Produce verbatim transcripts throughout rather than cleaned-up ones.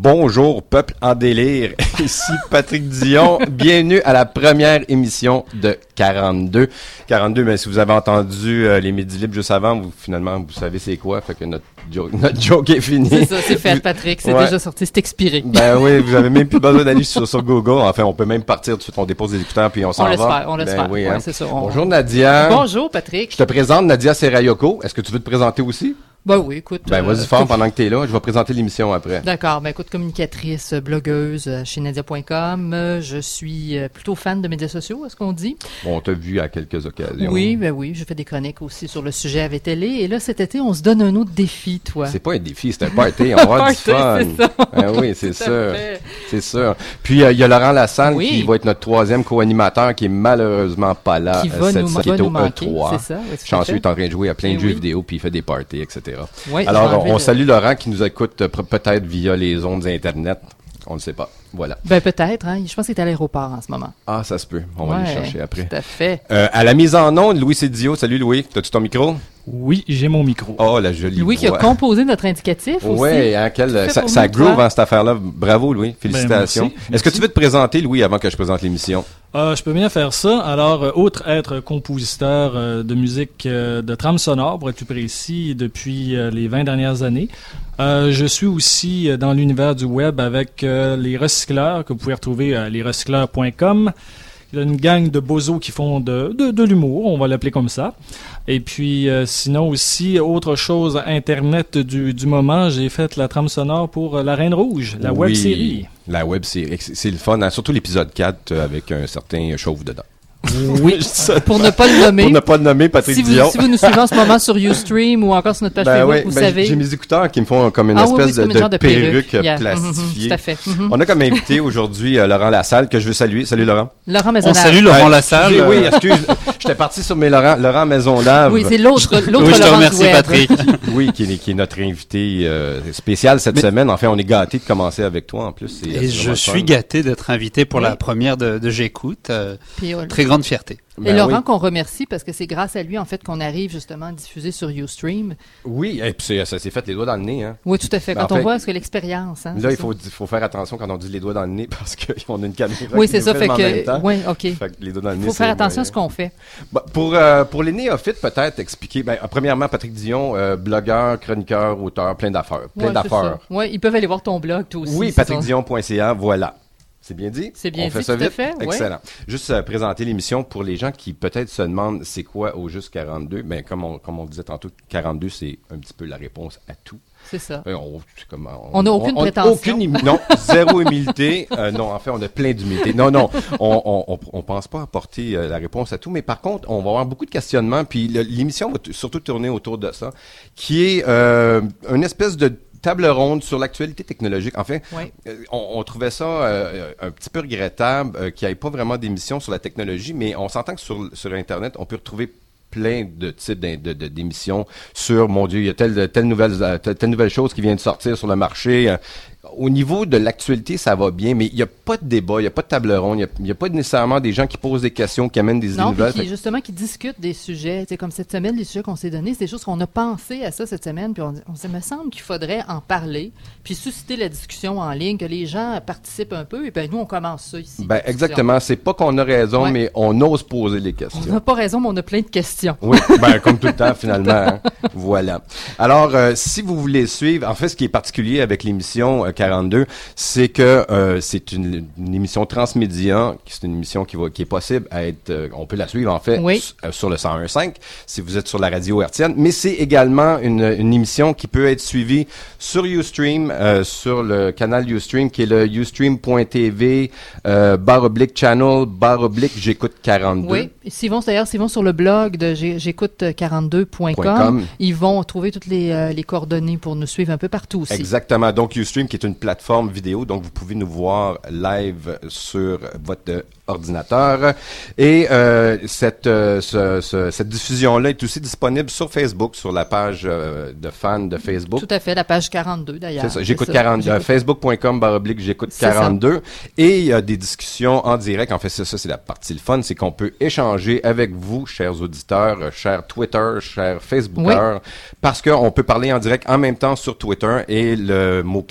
Bonjour, peuple en délire. Ici Patrick Dion. Bienvenue à la première émission de quarante-deux. quarante-deux, mais si vous avez entendu euh, les Midi Libres juste avant, vous, finalement, vous savez c'est quoi. Fait que notre joke, notre joke est fini. C'est ça, c'est fait, Patrick. C'est ouais. déjà sorti, c'est expiré. Ben oui, vous avez même plus besoin d'aller sur, sur Google. Enfin, on peut même partir tout de suite. On dépose les écouteurs puis on s'en on laisse va. Faire, on laisse ben faire. Oui, ouais, hein. c'est ça. On... Bonjour Nadia. Bonjour Patrick. Je te présente Nadia Serayoko. Est-ce que tu veux te présenter aussi? Ben oui, écoute. Ben vas-y euh, fort com- pendant que t'es là. Je vais présenter l'émission après. D'accord. Ben écoute, communicatrice, blogueuse chez Nadia point com. Je suis plutôt fan de médias sociaux, est-ce qu'on dit? Bon, on t'a vu à quelques occasions. Oui, ben oui. Je fais des chroniques aussi sur le sujet à V T L. Et là, cet été, on se donne un autre défi, toi. C'est pas un défi, c'est un party. On va avoir du fun. C'est ça. Ah oui, c'est Tout à sûr. fait. C'est sûr. Puis, il euh, y a Laurent Lassalle Oui. qui va être notre troisième co-animateur qui est malheureusement pas là. Qui va cette nous, semaine, va qui est nous au manquer, E trois. c'est ça. Oui, tout à Chanceux, fait. il est en train de jouer à plein Eh de jeux oui. vidéo, puis il fait des parties, et cetera. Oui, je Alors, vais enlever on le- salue Laurent qui nous écoute euh, peut-être via les ondes Internet. On ne sait pas. Voilà. Ben peut-être, hein. Je pense qu'il est à l'aéroport en ce moment. Ah, ça se peut. On va Ouais, le chercher après. Tout à fait. Euh, à la mise en onde, Louis Cédio. Salut Louis. T'as-tu ton micro? Oui, j'ai mon micro. Oh, la jolie Louis qui a voix. composé notre indicatif aussi. Oui, hein, quel, Tout fait ça, pour ça nous, groove, toi. hein, cette affaire-là. Bravo, Louis. Félicitations. Ben, merci, Est-ce que merci. tu veux te présenter, Louis, avant que je présente l'émission? Euh, je peux bien faire ça. Alors, euh, outre être compositeur euh, de musique euh, de trame sonore, pour être plus précis, depuis euh, les vingt dernières années, euh, je suis aussi euh, dans l'univers du web avec euh, les recycleurs, que vous pouvez retrouver à les recycleurs point com. Il y a une gang de bozos qui font de, de, de l'humour, on va l'appeler comme ça. Et puis, euh, sinon aussi, autre chose, Internet du, du moment, j'ai fait la trame sonore pour euh, La Reine Rouge, la Oui, web-série. La web-série. C'est c'est le fun, hein, surtout l'épisode quatre euh, avec un certain chauve dedans. Oui, Pour ne pas le nommer. Pour ne pas le nommer, Patrick Si vous, Dion. si vous nous suivez en ce moment sur Ustream ou encore sur notre page Ben Facebook, oui, vous ben, savez. j'ai mes écouteurs qui me font comme une Ah oui, oui, espèce c'est comme de, une genre de perruque, perruque. Yeah. plastifiée. Mhm, tout à fait. Mhm. On a comme invité aujourd'hui euh, Laurent Lassalle, que je veux saluer. Salut Laurent. Laurent On Maisonnage. salue Laurent Euh, Lassalle. excusez, Oui, excuse. J'étais parti sur mes Laurent, Laurent Maisonneuve. Oui, c'est l'autre, l'autre Oui, je te Laurent remercie, du web. Patrick. Oui, qui est, qui est notre invité euh, spécial cette Mais- semaine. Enfin, on est gâtés de commencer avec toi en plus. C'est- c'est Et je vraiment le suis fun. gâté d'être invité pour Oui. la première de, de J'écoute. Euh, Puis, euh, très grande fierté. Et Ben Laurent oui. qu'on remercie parce que c'est grâce à lui en fait qu'on arrive justement à diffuser sur Ustream. Oui, et puis c'est- ça s'est fait les doigts dans le nez. Hein. Oui, tout à fait. Ben, Quand en on fait, voit ce que l'expérience. Hein, Là, c'est il ça. faut, il faut faire attention quand on dit les doigts dans le nez parce qu'on a une caméra Oui, qui c'est nous ça. Fait filme en même que. temps. Oui, ok. Fait que les doigts dans le Il nez, faut c'est faire attention à ce moyen. qu'on fait. Bah, pour, euh, pour les néophytes, peut-être expliquer. Ben, euh, premièrement, Patrick Dion, euh, blogueur, chroniqueur, auteur, plein d'affaires. Plein Ouais, c'est d'affaires. ça. Ouais, ils peuvent aller voir ton blog, toi aussi. Oui, c'est patrick ça. dion point c a, voilà. C'est bien dit? C'est bien On fait dit, ça tout à vite? fait, ouais. Excellent. Juste euh, présenter l'émission pour les gens qui peut-être se demandent c'est quoi au juste quarante-deux. Ben, comme on, comme on disait tantôt, quarante-deux, c'est un petit peu la réponse à tout. C'est ça. Ben, on, c'est comme, On n'a aucune prétention. Aucune, humi- non, zéro humilité. Euh, non, en fait, on a plein d'humilité. Non, non, on, on, on, on pense pas apporter euh, la réponse à tout, mais par contre, on va avoir beaucoup de questionnements, puis le- l'émission va t- surtout tourner autour de ça, qui est euh, une espèce de table ronde sur l'actualité technologique. En fait, Ouais. euh, on, on trouvait ça euh, un petit peu regrettable euh, qu'il n'y ait pas vraiment d'émission sur la technologie, mais on s'entend que sur, sur Internet, on peut retrouver plein de types d'in- de- de- d'émissions sur, mon Dieu, il y a telle, telle, nouvelle, euh, telle, telle nouvelle chose qui vient de sortir sur le marché. Euh, Au niveau de l'actualité, ça va bien, mais il n'y a pas de débat, il n'y a pas de table ronde, il n'y a, il y a pas nécessairement des gens qui posent des questions, qui amènent des idées Non, nouvelles. puis qui, Fait- justement, qui discutent des sujets. C'est comme cette semaine, les sujets qu'on s'est donnés, c'est des choses qu'on a pensé à ça cette semaine, puis on, on se me semble qu'il faudrait en parler, puis susciter la discussion en ligne, que les gens participent un peu, et puis nous, on commence ça ici. Ben, la discussion. exactement. C'est pas qu'on a raison, Ouais. mais on ose poser les On questions. n'a pas raison, mais on a plein de questions. Oui, ben, comme tout le temps, finalement. hein. Voilà. Alors, euh, si vous voulez suivre, en fait, ce qui est particulier avec l'émission euh, quarante-deux, c'est que euh, c'est une, une émission transmédia, c'est une émission qui va, qui est possible à être, euh, on peut la suivre, en fait, Oui. s- euh, sur le cent un virgule cinq, si vous êtes sur la radio hertzienne, mais c'est également une, une émission qui peut être suivie sur Ustream, euh, sur le canal Ustream, qui est le ustream point t v, euh, barre oblique channel, barre oblique j'écoute quarante-deux. Oui. S'ils vont, d'ailleurs, s'ils vont sur le blog de j'ai- j'écoute quarante-deux point com, .com. ils vont trouver toutes les, euh, les coordonnées pour nous suivre un peu partout aussi. Exactement. Donc, Ustream, qui est une plateforme vidéo, donc vous pouvez nous voir live sur votre ordinateur. Et euh, cette, euh, ce- ce- cette diffusion-là est aussi disponible sur Facebook, sur la page euh, de fans de Facebook. Tout à fait, la page quarante-deux d'ailleurs. C'est ça, j'écoute ça. quarante-deux, J'écoute- facebook point com barre oblique j'écoute C'est ça. quarante-deux. Et il y a des discussions en direct. En fait, c'est ça, c'est la partie le fun, c'est qu'on peut échanger avec vous, chers auditeurs, euh, chers Twitter, chers Facebookers, parce qu'on peut parler en direct en même temps sur Twitter et le mot-clic, faut dire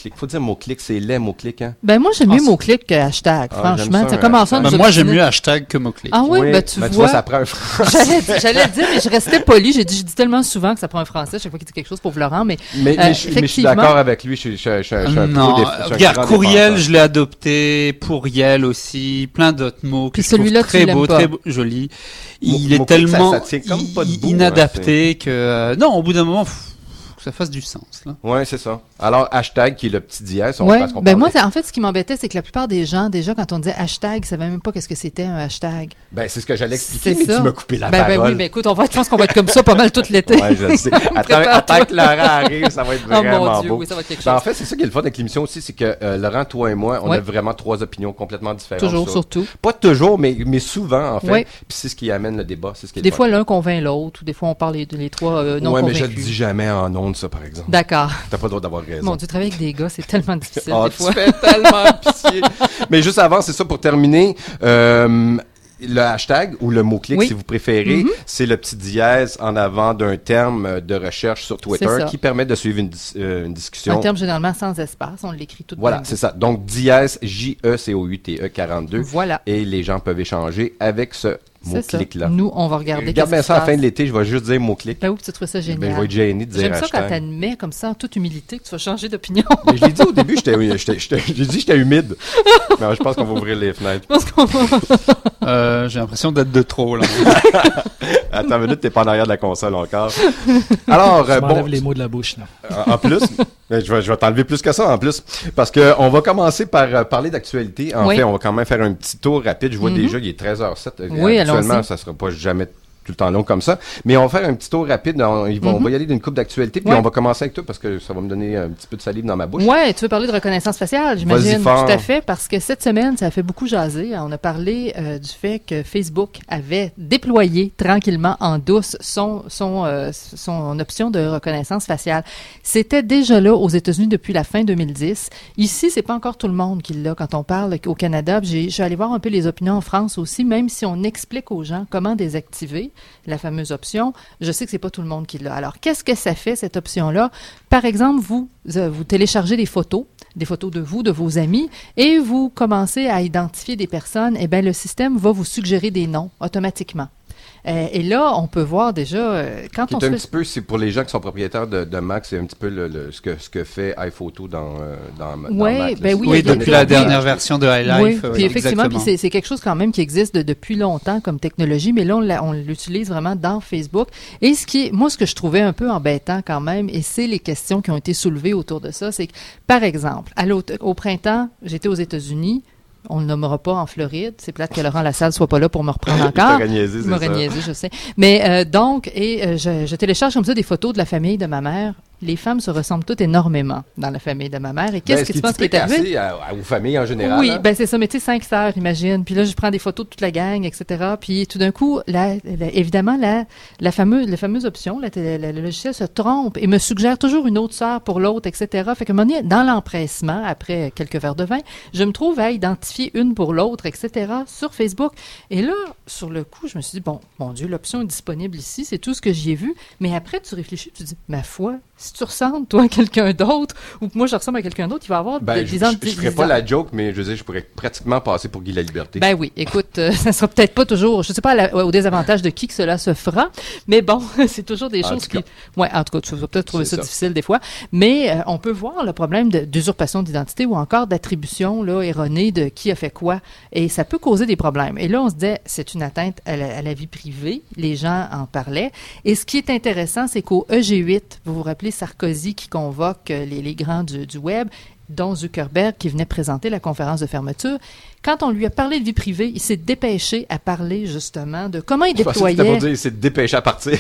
mot-clic, c'est laid, mot-clic, hein? Ben, moi, j'aime Ah, mieux c'est- mot-clic que hashtag, Ah, franchement. j'aime ça, Ça un commence à hashtag. nous Ben, moi, j'aime obstiner. mieux hashtag que mot-clic. Ah oui, ben, tu ben, vois. ça prend un français. J'allais, j'allais dire, mais je restais poli. J'ai dit, je dis tellement souvent que ça prend un français chaque fois qu'il dit quelque chose pour Florent, mais Mais, Euh, mais, je, mais je suis effectivement. d'accord avec lui. Je, je, je, je, je suis un pro Non, des- je suis un regarde, grand courriel, défenseur. je l'ai adopté, pourriel aussi, plein d'autres mots Puis que je trouve celui-là, tu très l'aimes beau, pas. très beau, joli. Il Mot- est mot-clic, tellement ça- ça tient comme pas i- debout, inadapté que euh, non, au bout d'un moment, faut faut que ça fasse du sens là. Ouais, c'est ça. Alors, hashtag, qui est le petit dièse, on ouais. parce qu'on Ben, parle moi, de- c'est- en fait, ce qui m'embêtait, c'est que la plupart des gens, déjà, quand on disait hashtag, ils savaient même pas qu'est-ce que c'était un hashtag. Ben, c'est ce que j'allais expliquer, C'est mais ça. tu m'as coupé la Ben, ben parole. oui, ben écoute, on va, je pense qu'on va être comme ça pas mal tout l'été. Ouais, je le sais. Attends, Prépare-toi. attends que Laurent arrive, ça va être Oh vraiment mon Dieu, beau. oui, ça va être quelque Ben, en chose. fait, c'est ça qui est le fun avec l'émission aussi, c'est que euh, Laurent, toi et moi, on Ouais. a vraiment trois opinions complètement différentes. Toujours, sur- surtout. Pas toujours, mais, mais souvent, en fait. Ouais. Puis c'est ce qui amène le débat. C'est ce qui est Des le fois, fun. l'un convainc l'autre, ou des fois, on parle les, les trois euh, non ouais, mais convaincus. je le dis jamais en ondes, ça, par exemple. D'accord. T'as pas le droit d'avoir raison. Mon Dieu, travailler avec des gars, c'est tellement difficile, Oh, des tu fois. fais tellement pitié. Mais juste avant, c'est ça pour terminer. Euh, le hashtag ou le mot-clic, Oui. si vous préférez, Mhm. c'est le petit dièse en avant d'un terme de recherche sur Twitter C'est ça. qui permet de suivre une, dis- euh, une discussion. Un terme généralement sans espace, on l'écrit tout de Voilà, même. c'est ça. Donc, dièse, J E C O U T E quarante-deux. Voilà, Et les gens peuvent échanger avec ce c'est ça. mot-clic-là. Nous, on va regarder Regarde bien qu'est-ce ça à qui la se fin de passe. l'été, je vais juste dire mot-clic. Ben oui, tu trouves ça génial. Ben, je vais être gêné de dire J'aime ça quand hashtag. t'admets comme ça, en toute humilité, que tu vas changer d'opinion. Mais je l'ai dit au début, j'étais, j'étais, j'étais- j'ai dit que j'étais humide. Mais je pense qu'on va ouvrir les fenêtres. Je pense qu'on va... Euh, j'ai l'impression d'être de trop là. Attends une minute, t'es pas en arrière de la console encore. Alors, Je euh, m'enlève bon, les mots de la bouche, là. en en plus, ben, je vais, je vais t'enlever plus que ça en plus, parce que on va commencer par euh, parler d'actualité. En Oui. fait, on va quand même faire un petit tour rapide. Je vois Mhm. déjà qu'il est treize heures zéro sept. Oui, Actuellement, allons-y. ça sera pas jamais tout le temps long comme ça. Mais on va faire un petit tour rapide. On, ils vont- Mhm. on va y aller d'une coupe d'actualité, puis Ouais. on va commencer avec toi parce que ça va me donner un petit peu de salive dans ma bouche. Ouais, tu veux parler de reconnaissance faciale, j'imagine. Vas-y fort. Tout à fait, parce que cette semaine, ça a fait beaucoup jaser. On a parlé euh, du fait que Facebook avait déployé tranquillement en douce son son euh, son option de reconnaissance faciale. C'était déjà là aux États-Unis depuis la fin deux mille dix. Ici, c'est pas encore tout le monde qui l'a. Quand on parle au Canada, j'ai, je suis allé voir un peu les opinions en France aussi, même si on explique aux gens comment désactiver la fameuse option, je sais que c'est pas tout le monde qui l'a. Alors, qu'est-ce que ça fait, cette option-là? Par exemple, vous, euh, vous téléchargez des photos, des photos de vous, de vos amis, et vous commencez à identifier des personnes, eh bien, le système va vous suggérer des noms automatiquement. Euh, et là, on peut voir déjà, euh, quand Qui on est se un fait... petit peu, c'est pour les gens qui sont propriétaires de, de Mac, c'est un petit peu le, le- ce que ce que fait iPhoto dans euh, dans, dans Ouais, Mac. là. ben oui, Oui, il y a depuis des- la oui. dernière version de High Life. Oui, euh, puis effectivement, puis exactement. c'est, c'est quelque chose quand même qui existe de- depuis longtemps comme technologie, mais là, on, l'a- on l'utilise vraiment dans Facebook. Et ce qui est, moi, ce que je trouvais un peu embêtant quand même, et c'est les questions qui ont été soulevées autour de ça, c'est que, par exemple, à l'aut- au printemps, j'étais aux États-Unis, on ne le nommera pas en Floride, c'est plate que Laurent Lassalle soit pas là pour me reprendre Je encore. t'aurais niaisé, Il c'est m'aurait ça. niaisé, je sais. Mais euh, donc, et euh, je, je télécharge comme ça des photos de la famille de ma mère. Les femmes se ressemblent toutes énormément dans la famille de ma mère. Et qu'est-ce Ben, que ce tu penses qui est typique arrivé? assez à- à- aux familles en général. Oui, hein. ben c'est ça, mais tu sais, cinq sœurs, imagine. Puis là, je prends des photos de toute la gang, et cetera. Puis tout d'un coup, la, la- évidemment, la, la, fameuse, la fameuse option, la, télé- la- le logiciel se trompe et me suggère toujours une autre sœur pour l'autre, et cetera. Fait que, à un moment donné, dans l'empressement, après quelques verres de vin, je me trouve à identifier une pour l'autre, et cetera, sur Facebook. Et là, sur le coup, je me suis dit, bon, mon Dieu, l'option est disponible ici, c'est tout ce que j'y ai vu. Mais après, tu réfléchis, tu te dis, ma foi, si tu ressembles, toi, à quelqu'un d'autre, ou que moi, je ressemble à quelqu'un d'autre, il va y avoir Ben, des, je, des je, je ferais pas la joke, mais je veux dire, je pourrais pratiquement passer pour Guy la Liberté. Ben oui, écoute, euh, ça sera peut-être pas toujours, je sais pas à la- au désavantage de qui que cela se fera, mais bon, c'est toujours des En choses tout qui... Ouais, en tout cas, tu vas peut-être trouver C'est ça, ça. difficile des fois, mais euh, on peut voir le problème de- d'usurpation d'identité ou encore d'attribution là, erronée de qui a fait quoi, et ça peut causer des problèmes. Et là, on se dit, c'est une atteinte à la, à la vie privée, les gens en parlaient, et ce qui est intéressant, c'est qu'au E G huit, vous vous rappelez Sarkozy qui convoque euh, les, les grands du, du web, dont Zuckerberg qui venait présenter la conférence de fermeture. Quand on lui a parlé de vie privée, il s'est dépêché à parler justement de comment il Je pensais que déployait... c'était pour dire, il s'est dépêché à partir.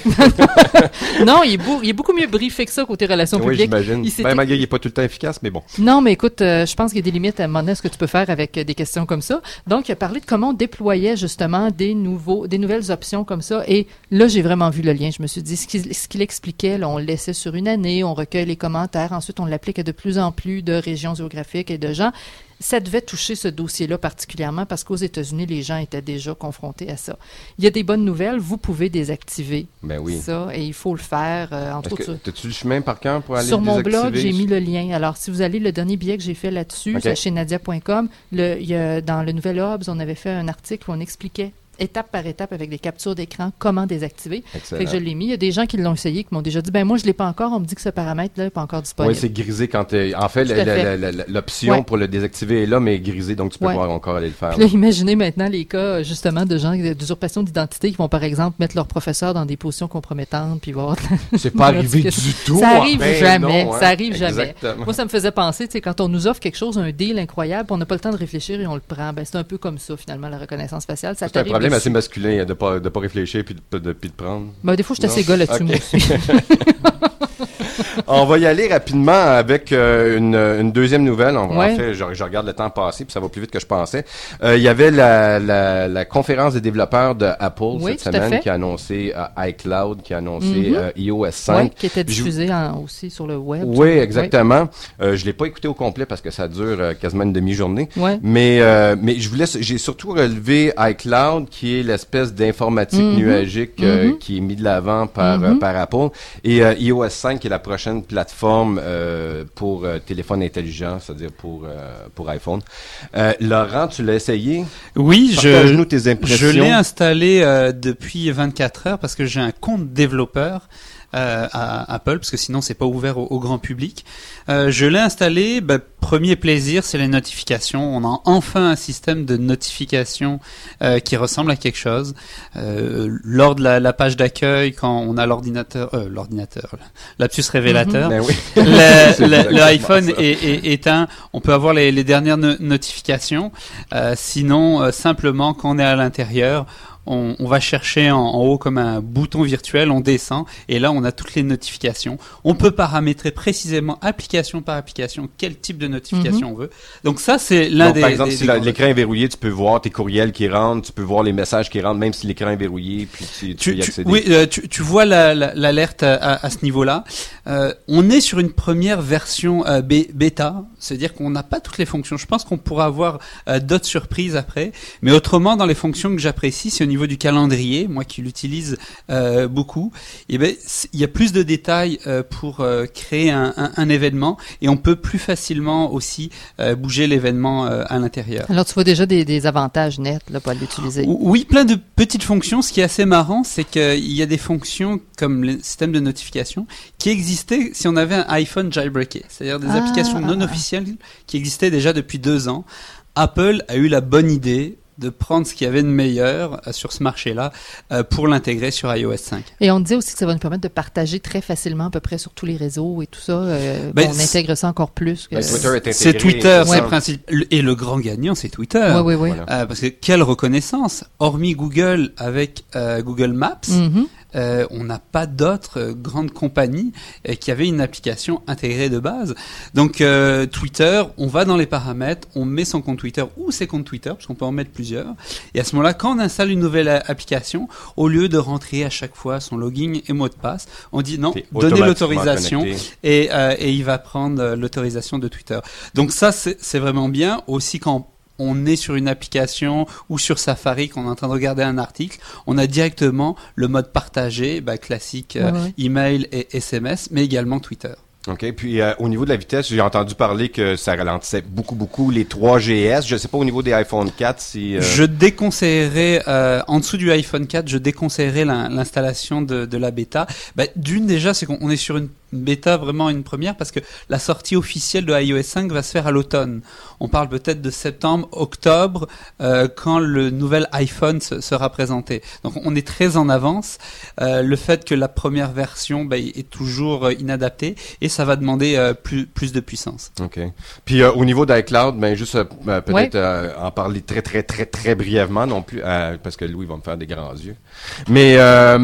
Non, il est, beau- il est beaucoup mieux briefé que ça côté relations Oui, publiques. j'imagine. Il s'était- Ben, malgré qu'il n'est pas tout le temps efficace, mais bon. Non, mais écoute, euh, je pense qu'il y a des limites à un moment donné à ce que tu peux faire avec euh, des questions comme ça. Donc, il a parlé de comment on déployait justement des nouveaux, des nouvelles options comme ça. Et là, j'ai vraiment vu le lien. Je me suis dit, ce qu'il, ce qu'il expliquait, là, on le laissait sur une année, on recueille les commentaires, ensuite on l'applique à de plus en plus de régions géographiques et de gens. ça devait toucher ce dossier-là particulièrement parce qu'aux États-Unis, les gens étaient déjà confrontés à ça. Il y a des bonnes nouvelles, vous pouvez désactiver ben oui. ça et il faut le faire. Euh, entre Est-ce autres, que, as-tu le chemin par cœur pour aller sur le mon désactiver? blog, j'ai mis le lien. Alors, si vous allez, le dernier billet que j'ai fait là-dessus, Okay. c'est chez nadia point com. Le, il y a, dans le Nouvel Obs, on avait fait un article où on expliquait étape par étape avec des captures d'écran comment désactiver. Excellent. Fait que je l'ai mis. Il y a des gens qui l'ont essayé, qui m'ont déjà dit, ben moi, je l'ai pas encore. On me dit que ce paramètre-là n'est pas encore disponible. Oui, c'est grisé quand t'es... En fait, Tout la- à la- fait. la- la- l'option Ouais. pour le désactiver est là, mais grisée, donc tu peux Ouais. pas encore aller le faire. Puis là, imaginez maintenant les cas, justement, de gens d'usurpation d'identité qui vont, par exemple, mettre leur professeur dans des positions compromettantes, puis voir... C'est pas arrivé du tout. Ça arrive Ben jamais. non, hein. Ça arrive jamais. Exactement. Moi, ça me faisait penser, tu sais, quand on nous offre quelque chose, un deal incroyable, puis on n'a pas le temps de réfléchir et on le prend. Ben, c'est un peu comme ça, finalement, la reconnaissance faciale. Ça C'est un t'arrive problème aussi. assez masculin hein, de pas de pas réfléchir puis de, de, puis de prendre. Ben, des fois, je suis Non. assez gars là-dessus, Ok. moi aussi. On va y aller rapidement avec euh, une, une deuxième nouvelle. On, Ouais. En fait, je, je regarde le temps passer, puis ça va plus vite que je pensais. Euh, il y avait la, la, la conférence des développeurs de Apple Oui, cette tout à semaine fait. qui a annoncé euh, iCloud, qui a annoncé Mhm. euh, i O S cinq. Ouais, qui était Je- diffusé en- aussi sur le web. Oui, exactement. Euh, je l'ai pas écouté au complet parce que ça dure euh, quasiment une demi-journée. Ouais. Mais euh, mais je voulais, j'ai surtout relevé iCloud, qui est l'espèce d'informatique Mhm. nuagique euh, Mhm. qui est mis de l'avant par Mhm. euh, par Apple, et euh, i O S cinq qui est la prochaine plateforme euh, pour euh, téléphone intelligent, c'est-à-dire pour euh, pour iPhone. Euh, Laurent, tu l'as essayé? Oui, je, Partage-nous tes impressions. je l'ai installé euh, depuis vingt-quatre heures parce que j'ai un compte développeur euh, à Apple, parce que sinon c'est pas ouvert au, au grand public. Euh, je l'ai installé, bah, premier plaisir, c'est les notifications. On a enfin un système de notification euh, qui ressemble à quelque chose. Euh, lors de la, la page d'accueil, quand on a l'ordinateur, euh, l'ordinateur, lapsus révélateur, Ben oui. le, C'est le- le exactement iPhone ça. est, est éteint, on peut avoir les, les dernières no- notifications. Euh, sinon, euh, simplement, quand on est à l'intérieur, on, on va chercher en, en haut comme un bouton virtuel, on descend, et là, on a toutes les notifications. On peut paramétrer précisément, application par application, quel type de notification Mhm. on veut. Donc ça, c'est l'un Donc, des... par exemple, des- si des la- grands- l'écran est verrouillé, tu peux voir tes courriels qui rentrent, tu peux voir les messages qui rentrent, même si l'écran est verrouillé, puis tu, tu, Tu, peux y tu- accéder. oui, euh, tu, tu vois la- la- l'alerte à, à- à ce niveau-là. Euh, on est sur une première version euh, bé- bêta, c'est-à-dire qu'on n'a pas toutes les fonctions. Je pense qu'on pourra avoir euh, d'autres surprises après. Mais autrement, dans les fonctions que j'apprécie, c'est au niveau du calendrier, moi qui l'utilise euh, beaucoup. Et ben, c- il y a plus de détails euh, pour euh, créer un, un, un événement, et on peut plus facilement aussi euh, bouger l'événement euh, à l'intérieur. Alors, tu vois déjà des, des avantages nets là, pour l'utiliser. Oui, plein de petites fonctions. Ce qui est assez marrant, c'est qu'il y a des fonctions comme le système de notification qui existaient si on avait un iPhone jailbreaké, c'est-à-dire des Ah, applications non ah, ah. officielles qui existaient déjà depuis deux ans. Apple a eu la bonne idée de prendre ce qu'il y avait de meilleur euh, sur ce marché-là euh, pour l'intégrer sur i O S cinq. Et on dit aussi que ça va nous permettre de partager très facilement à peu près sur tous les réseaux et tout ça. Euh, Ben, on c'est- intègre ça encore plus. Que... Ben, Twitter est intégré. C'est Twitter, c'est c'est ça. principe. Le- Et le grand gagnant, c'est Twitter. Oui, oui, oui. Voilà. Euh, parce que quelle reconnaissance, hormis Google avec euh, Google Maps, Mhm. Euh, on n'a pas d'autres euh, grandes compagnies euh, qui avaient une application intégrée de base. Donc euh, Twitter, on va dans les paramètres, on met son compte Twitter ou ses comptes Twitter, parce qu'on peut en mettre plusieurs. Et à ce moment-là, quand on installe une nouvelle a- application, au lieu de rentrer à chaque fois son login et mot de passe, on dit non, T'es donnez automatiquement l'autorisation connecté. et, euh, et il va prendre euh, l'autorisation de Twitter. Donc ça, c'est c'est vraiment bien. Aussi quand on est sur une application ou sur Safari, qu'on est en train de regarder un article, on a directement le mode partagé, bah, classique, euh, Ouais, ouais. email et S M S, mais également Twitter. OK. Puis, euh, au niveau de la vitesse, j'ai entendu parler que ça ralentissait beaucoup, beaucoup les trois G S. Je sais pas au niveau des iPhone quatre si... euh, Je déconseillerais, euh, en dessous du iPhone quatre, je déconseillerais l'in- l'installation de, de la bêta. Bah, d'une déjà, c'est qu'on on est sur une bêta, vraiment une première, parce que la sortie officielle de i O S cinq va se faire à l'automne. On parle peut-être de septembre, octobre, euh, quand le nouvel iPhone se, sera présenté. Donc on est très en avance. Euh, le fait que la première version bah, est toujours euh, inadaptée, et ça va demander euh, plus, plus de puissance. OK. Puis euh, au niveau d'iCloud, ben juste euh, euh, peut-être Ouais. euh, en parler très très très très brièvement non plus, euh, parce que Louis va me faire des grands yeux. Mais euh, euh,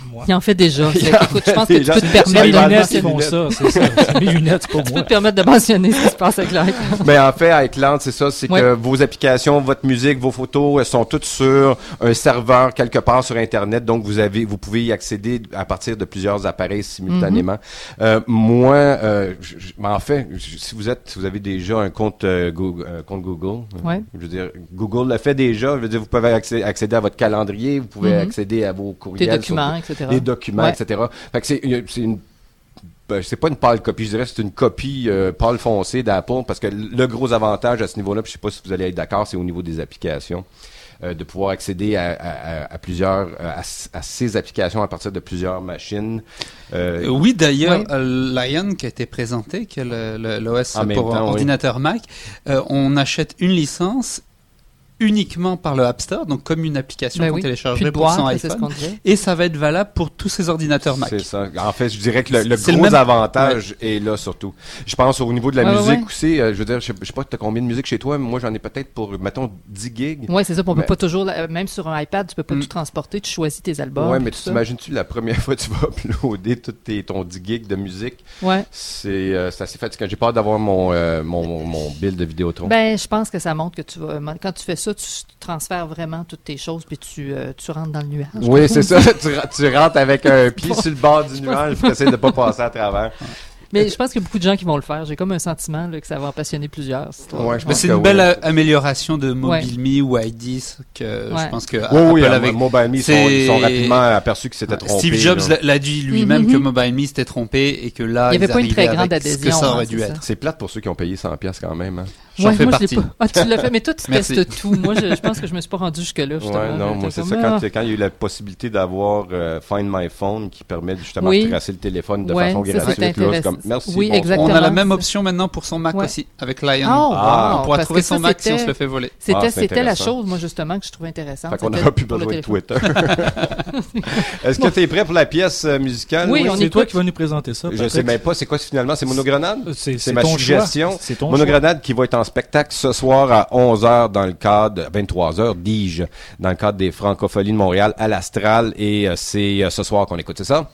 Moi. Il en fait déjà. Il Fait en écoute, je fait pense que tu déjà. peux te C'est permettre mes de lunettes mentionner, qui font ça, c'est ça. C'est mes lunettes, c'est pas tu peux moi. te permettre de mentionner ce qui se passe avec l'iCloud. Mais en fait, iCloud, c'est ça, c'est Ouais. que vos applications, votre musique, vos photos, elles sont toutes sur un serveur quelque part sur Internet. Donc, vous avez, vous pouvez y accéder à partir de plusieurs appareils simultanément. Mm-hmm. Euh, moi, euh, je, je- mais en fait, je- si vous êtes, si vous avez déjà un compte euh, Google, un compte Google, euh, Ouais. je veux dire, Google le fait déjà. Je veux dire, vous pouvez accéder, accéder à votre calendrier, vous pouvez Mhm. accéder à vos Tes courriels, documents, et cetera. les documents, Ouais. et cetera. Fait que c'est, une- c'est une ben, c'est pas une pâle copie, je dirais c'est une copie euh, pâle foncée d'Apple parce que le gros avantage à ce niveau-là, puis je sais pas si vous allez être d'accord, c'est au niveau des applications. Euh, de pouvoir accéder à, à, à, à plusieurs euh, à, à ces applications à partir de plusieurs machines. Euh, Euh, oui, d'ailleurs, Oui. euh, Lion qui a été présenté, qui est le- le- l'O S En même pour temps, oui. ordinateur Mac, euh, on achète une licence uniquement par le App Store, donc comme une application Ben qu'on oui. téléchargerait Plus de pour son boîte, c'est ce iPhone. qu'on disait. Et ça va être valable pour tous ces ordinateurs Mac. C'est ça. En fait, je dirais que le, le C'est gros le même- avantage est là surtout. Je pense au niveau de la Ouais, ouais, musique ouais. aussi. euh, je veux dire, je sais, je sais pas, t'as combien de musique chez toi, mais moi j'en ai peut-être pour, mettons, dix gigs. Oui, c'est ça. puis On peut Mais- pas toujours, la- même sur un iPad, tu peux pas Mm. tout transporter. Tu choisis tes albums. Ouais, et mais tout tu ça. t'imagines-tu la première fois que tu vas uploader tout tes, ton dix gigs de musique? Ouais. C'est euh, c'est assez fatigant. J'ai peur d'avoir mon, euh, mon, mon, mon bill de Vidéotron. Ben, je pense que ça montre que tu vas. Quand tu fais ça, tu transfères vraiment toutes tes choses puis tu, euh, tu rentres dans le nuage. oui, c'est ça. tu, ra- tu rentres avec un pied sur le bord du nuage et tu essaies de pas passer à travers. Mais je pense qu'il y a beaucoup de gens qui vont le faire. J'ai comme un sentiment là, que ça va en passionner plusieurs. cette histoire. Ouais, je Mais pense c'est que une belle oui. a- amélioration de MobileMe ou I D que Ouais. je pense que Oui, Apple oui, avait. avec MobileMe, ils sont, c'est- ils sont rapidement aperçus qu'ils s'étaient trompés. Steve Jobs là. l'a- l'a dit lui-même Mhm. que MobileMe s'était trompé et que là, Il y avait ils pas une très arrivaient grande avec ce que adhésion, ça hein, aurait c'est dû ça. être. C'est plate pour ceux qui ont payé cent pièces quand même. Hein. J'en Ouais, fais moi, je l'ai partie. pas. Ah, tu l'as fait, mais toi, tu Merci. testes tout. Moi, je, je pense que je me suis pas rendu jusque-là. justement. Ouais, non, J'étais moi c'est comme, ça. ah. Quand, quand il y a eu la possibilité d'avoir euh, Find My Phone qui permet justement Oui. de tracer le téléphone de Ouais, façon ça, c'est gratuite, là, c'est intéressant. comme merci. Oui, bonsoir. exactement. On a la même option maintenant pour son Mac Ouais. aussi, avec Lion. Oh, Ah, wow, on pourra parce trouver que ça, son Mac si on c'était- se le fait voler. C'était, Ah, c'est c'était la intéressant. chose, moi, justement, que je trouvais intéressante. Fait qu'on C'était n'aura plus pour le besoin de téléphone. Twitter. Est-ce que tu es prêt pour la pièce euh, musicale? Oui, Louis? on C'est écoute. toi qui vas nous présenter ça. Je peut-être. sais même pas c'est quoi finalement, c'est Monogrenade? C'est, C'est c'est ma ton suggestion. choix. C'est ton Monogrenade qui va être en spectacle ce soir à onze heures dans le cadre, vingt-trois heures, dis-je, dans le cadre des Francopholies de Montréal à l'Astral. Et euh, c'est euh, ce soir qu'on écoute, c'est ça?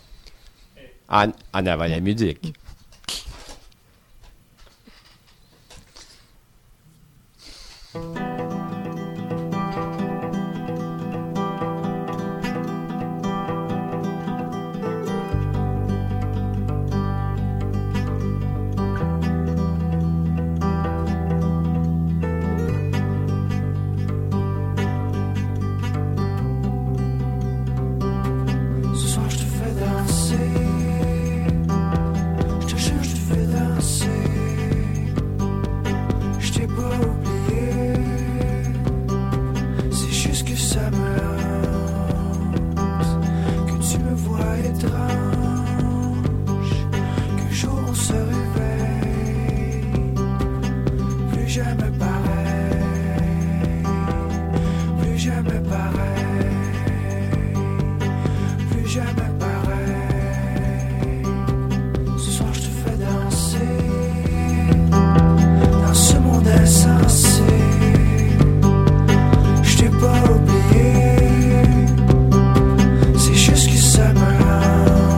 En, en avant la musique. Ce soir je te fais danser, je te jure je te fais danser, je t'ai pas oublié, c'est juste que ça me hante, que tu me vois étrange, qu'un jour on se réveille, plus jamais pareil, plus jamais pareil. Plus jamais pareil. Ce soir je te fais danser dans ce monde insensé. Je t'ai pas oublié, c'est juste que ça me hante,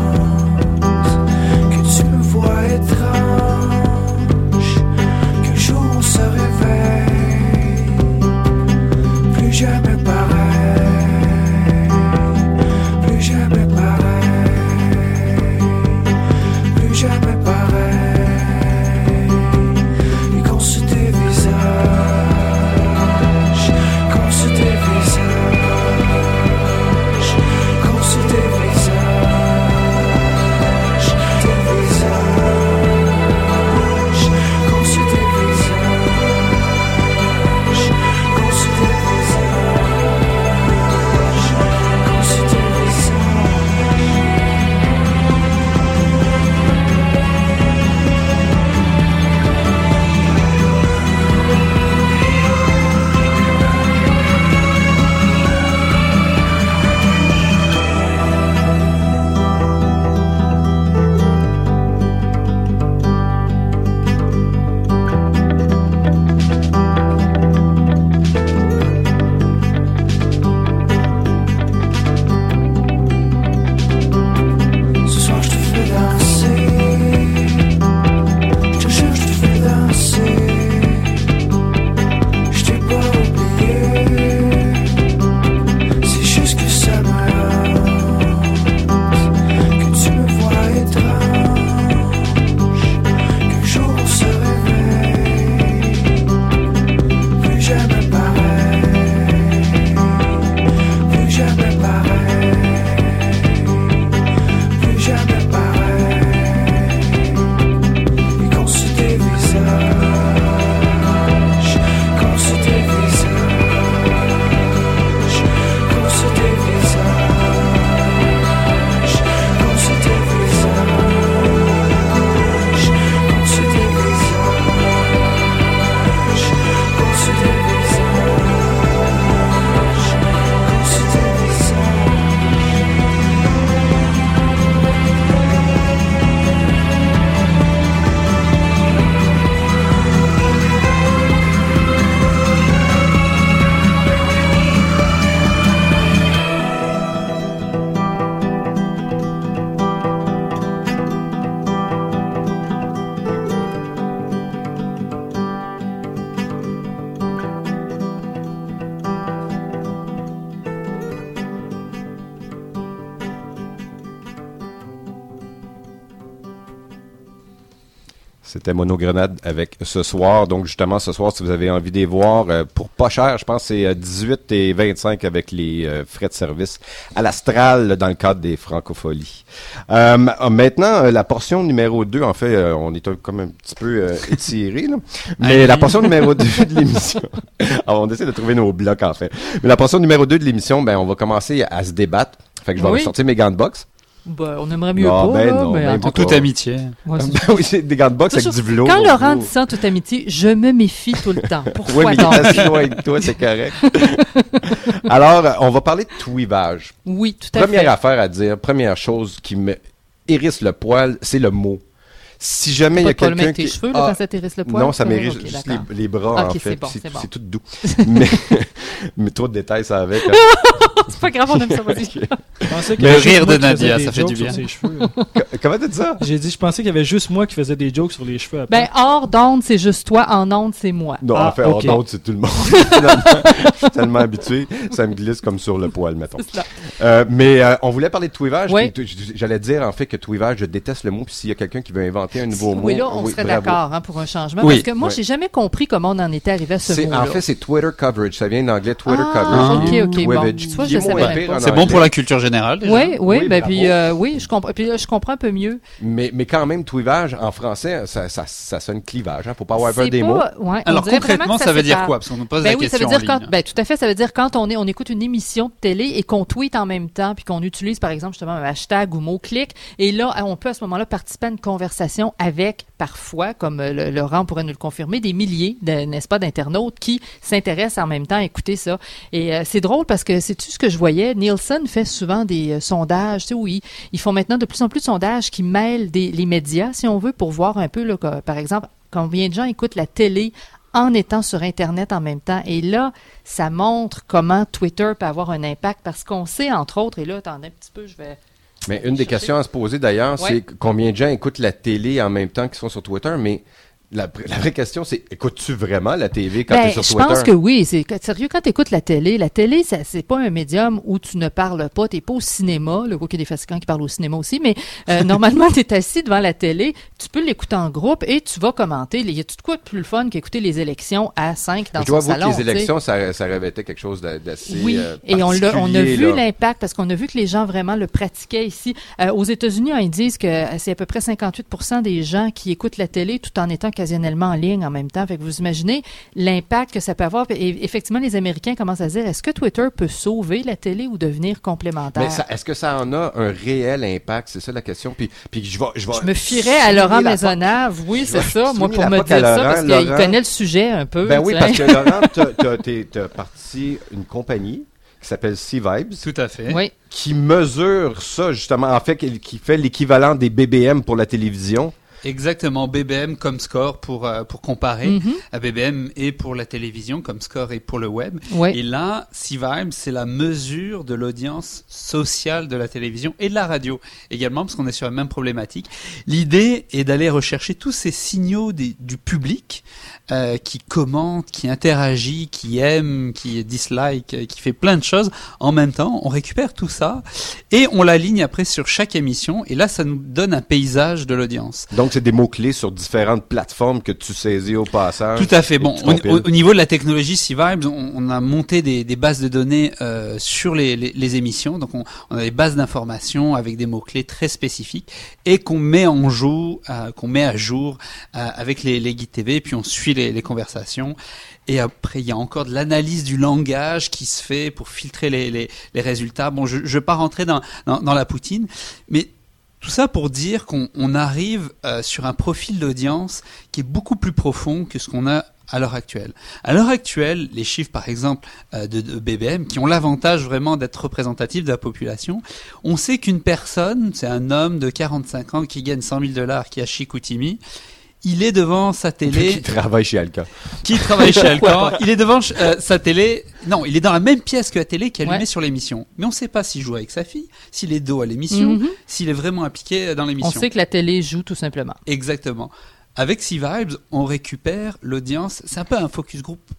C'était Monogrenade avec ce soir. Donc, justement, ce soir, si vous avez envie de les voir, euh, pour pas cher, je pense que c'est euh, dix-huit et vingt-cinq avec les euh, frais de service à l'Astral là, dans le cadre des Francopholies. Euh, maintenant, euh, la portion numéro deux, en fait, euh, on est un- comme un petit peu euh, étiré, là. Mais Allez. la portion numéro deux de l'émission... Alors, on essaie de trouver nos blocs, en fait. Mais la portion numéro deux de l'émission, ben, on va commencer à se débattre. Fait que je vais Oui. sortir mes gants de boxe. Ben, on aimerait mieux Non, pas, ben là, non, mais ben en pas. tout En toute Ouais. amitié. ouais, c'est- Ben oui, c'est des gants de boxe avec Toujours- du velours. Quand Laurent Oh. dit ça en toute amitié, je me méfie tout le temps. Oui, Pourquoi mais il est donc? assis loin de toi, c'est correct. Alors, euh, on va parler de tweevage. Oui, tout à Première fait. affaire à dire, première chose qui me hérisse le poil, c'est le mot. Si jamais il y Pas a de problème quelqu'un avec tes qui... cheveux, là, Ah, quand ça t'érisse le poil? non, ça c'est- m'érisse ok, juste d'accord. les, les bras, Ok, en fait. c'est bon, puis c'est bon. c'est tout doux. mais, mais trop de détails, ça avec. hein. C'est pas grave, on aime ça, vas-y. Je pensais qu'il Le y avait juste rire moi de qui faisais Nadia, des ça fait jokes du sur bien. ses cheveux. Co- Comment t'as dit ça? J'ai dit, je pensais qu'il y avait juste moi qui faisais des jokes sur les cheveux après. Ben, hors d'onde, c'est juste toi. En onde, c'est moi. Non, Ah, en fait, ok. hors d'onde, c'est tout le monde. Finalement, je suis tellement habitué, ça me glisse comme sur le poil, mettons. C'est cela. Euh, mais euh, on voulait parler de tweevage. Oui. puis t- J'allais dire en fait que tweevage, je déteste le mot. Puis s'il y a quelqu'un qui veut inventer un nouveau mot, Oui, là, on serait bravo. d'accord hein, pour un changement. Oui. Parce que moi, Oui. j'ai jamais compris comment on en était arrivé à ce C'est- mot-là. En fait, c'est Twitter coverage. Ça vient d'anglais Twitter Ah, coverage. ok, qui est ok, bon. tweevage, Tu vois, qui je est savais moins même pire pas. en C'est bon anglais. pour la culture générale, déjà. Oui, oui, Oui, ben bravo. puis euh, oui, je comprends. Puis là, je comprends un peu mieux. Mais, mais quand même, tweevage, en français, ça, ça, ça sonne clivage. Hein. Faut pas avoir peur C'est des pas- mots. ouais, on Alors dirait vraiment concrètement, que ça veut dire sépare. quoi? Parce qu'on nous pose Ben la oui, ça question veut dire en quand, ligne. ben tout à fait, ça veut dire quand on est, on écoute une émission de télé et qu'on tweet en même temps, puis qu'on utilise par exemple justement un hashtag ou mot-clic, et là on peut à ce moment-là participer à une conversation avec parfois, comme euh, le, Laurent pourrait nous le confirmer, des milliers, de, n'est-ce pas, d'internautes qui s'intéressent en même temps à écouter ça. Et euh, c'est drôle parce que c'est-tu ce que je voyais, Nielsen fait souvent des euh, sondages, tu sais, où ils, ils font maintenant de plus en plus de sondages qui mêlent des, les médias, si on veut, pour voir un peu, là, que, par exemple, combien de gens écoutent la télé en étant sur Internet en même temps. Et là, ça montre comment Twitter peut avoir un impact parce qu'on sait, entre autres, et là, attendez un petit peu, je vais... Mais une des chercher. questions à se poser d'ailleurs, Ouais. c'est combien de gens écoutent la télé en même temps qu'ils sont sur Twitter. Mais la, la vraie question, c'est écoutes-tu vraiment la T V quand Ben, tu es sur je Twitter? pense que oui. C'est que- sérieux quand tu écoutes la télé. La télé, ça, c'est pas un médium où tu ne parles pas. T'es pas au cinéma. Le gros qu'il y a des fatigants qui parlent au cinéma aussi, mais euh, normalement tu es assis devant la télé. Tu peux l'écouter en groupe et tu vas commenter. Il y a tout de quoi de plus le fun qu'écouter les élections à cinq dans Je dois son avouer salon. que les tu sais. élections, ça, ça revêtait quelque chose d'a- d'assez Oui, euh, et on, l'a, on a particulier, vu là. l'impact parce qu'on a vu que les gens vraiment le pratiquaient ici. Euh, aux États-Unis, ils disent que c'est à peu près cinquante-huit pour cent des gens qui écoutent la télé tout en étant occasionnellement en ligne en même temps. Fait que vous imaginez l'impact que ça peut avoir. Et effectivement, les Américains commencent à se dire, est-ce que Twitter peut sauver la télé ou devenir complémentaire? Mais ça- est-ce que ça en a un réel impact? C'est ça la question. Puis, puis je vais, je vais Je me fierais à Laurent souligner la Maisonnave. Oui, Je c'est vais ça. Moi, souligner pour la me porte à dire ça, Laurent. parce qu'il Laurent- connaît le sujet un peu. Ben oui, tu parce sais. que Laurent, t'as, t'as, t'es- t'as parti une compagnie qui s'appelle C-Vibes, Tout à fait. Oui. qui mesure ça, justement, en fait, qui qui fait l'équivalent des B B M pour la télévision. Exactement, B B M comme score pour euh, pour comparer Mhm. à B B M et pour la télévision comme score et pour le web. Oui. Et là, C-Vibes, c'est la mesure de l'audience sociale de la télévision et de la radio également, parce qu'on est sur la même problématique. L'idée est d'aller rechercher tous ces signaux des- du public euh, qui commente, qui interagit, qui aime, qui dislike, euh, qui fait plein de choses en même temps. On récupère tout ça et on l'aligne après sur chaque émission. Et là, ça nous donne un paysage de l'audience. Donc, c'est des mots-clés sur différentes plateformes que tu saisis au passage. Tout à fait. et Bon, que tu au, compiles. au- au niveau de la technologie C-Vibes, on, on a monté des, des bases de données euh, sur les, les, les émissions. Donc, on, on a des bases d'informations avec des mots-clés très spécifiques et qu'on met en jour, euh, qu'on met à jour euh, avec les, les guides T V. Et puis, on suit les, les conversations. Et après, il y a encore de l'analyse du langage qui se fait pour filtrer les, les, les résultats. Bon, je ne vais pas rentrer dans, dans, dans la poutine, mais tout ça pour dire qu'on on arrive euh, sur un profil d'audience qui est beaucoup plus profond que ce qu'on a à l'heure actuelle. À l'heure actuelle, les chiffres, par exemple, euh, de, de B B M, qui ont l'avantage vraiment d'être représentatifs de la population, on sait qu'une personne, c'est un homme de quarante-cinq ans qui gagne cent mille dollars, qui a Chicoutimi, il est devant sa télé, Qui travaille chez Alca. qui travaille chez Alcan, il est devant euh, sa télé, non, il est dans la même pièce que la télé qui est allumée Ouais. sur l'émission. Mais on ne sait pas s'il joue avec sa fille, s'il est dos à l'émission, Mhm. s'il est vraiment impliqué dans On l'émission. sait que la télé joue tout simplement. Exactement. Avec C-Vibes, on récupère l'audience, c'est un peu un focus group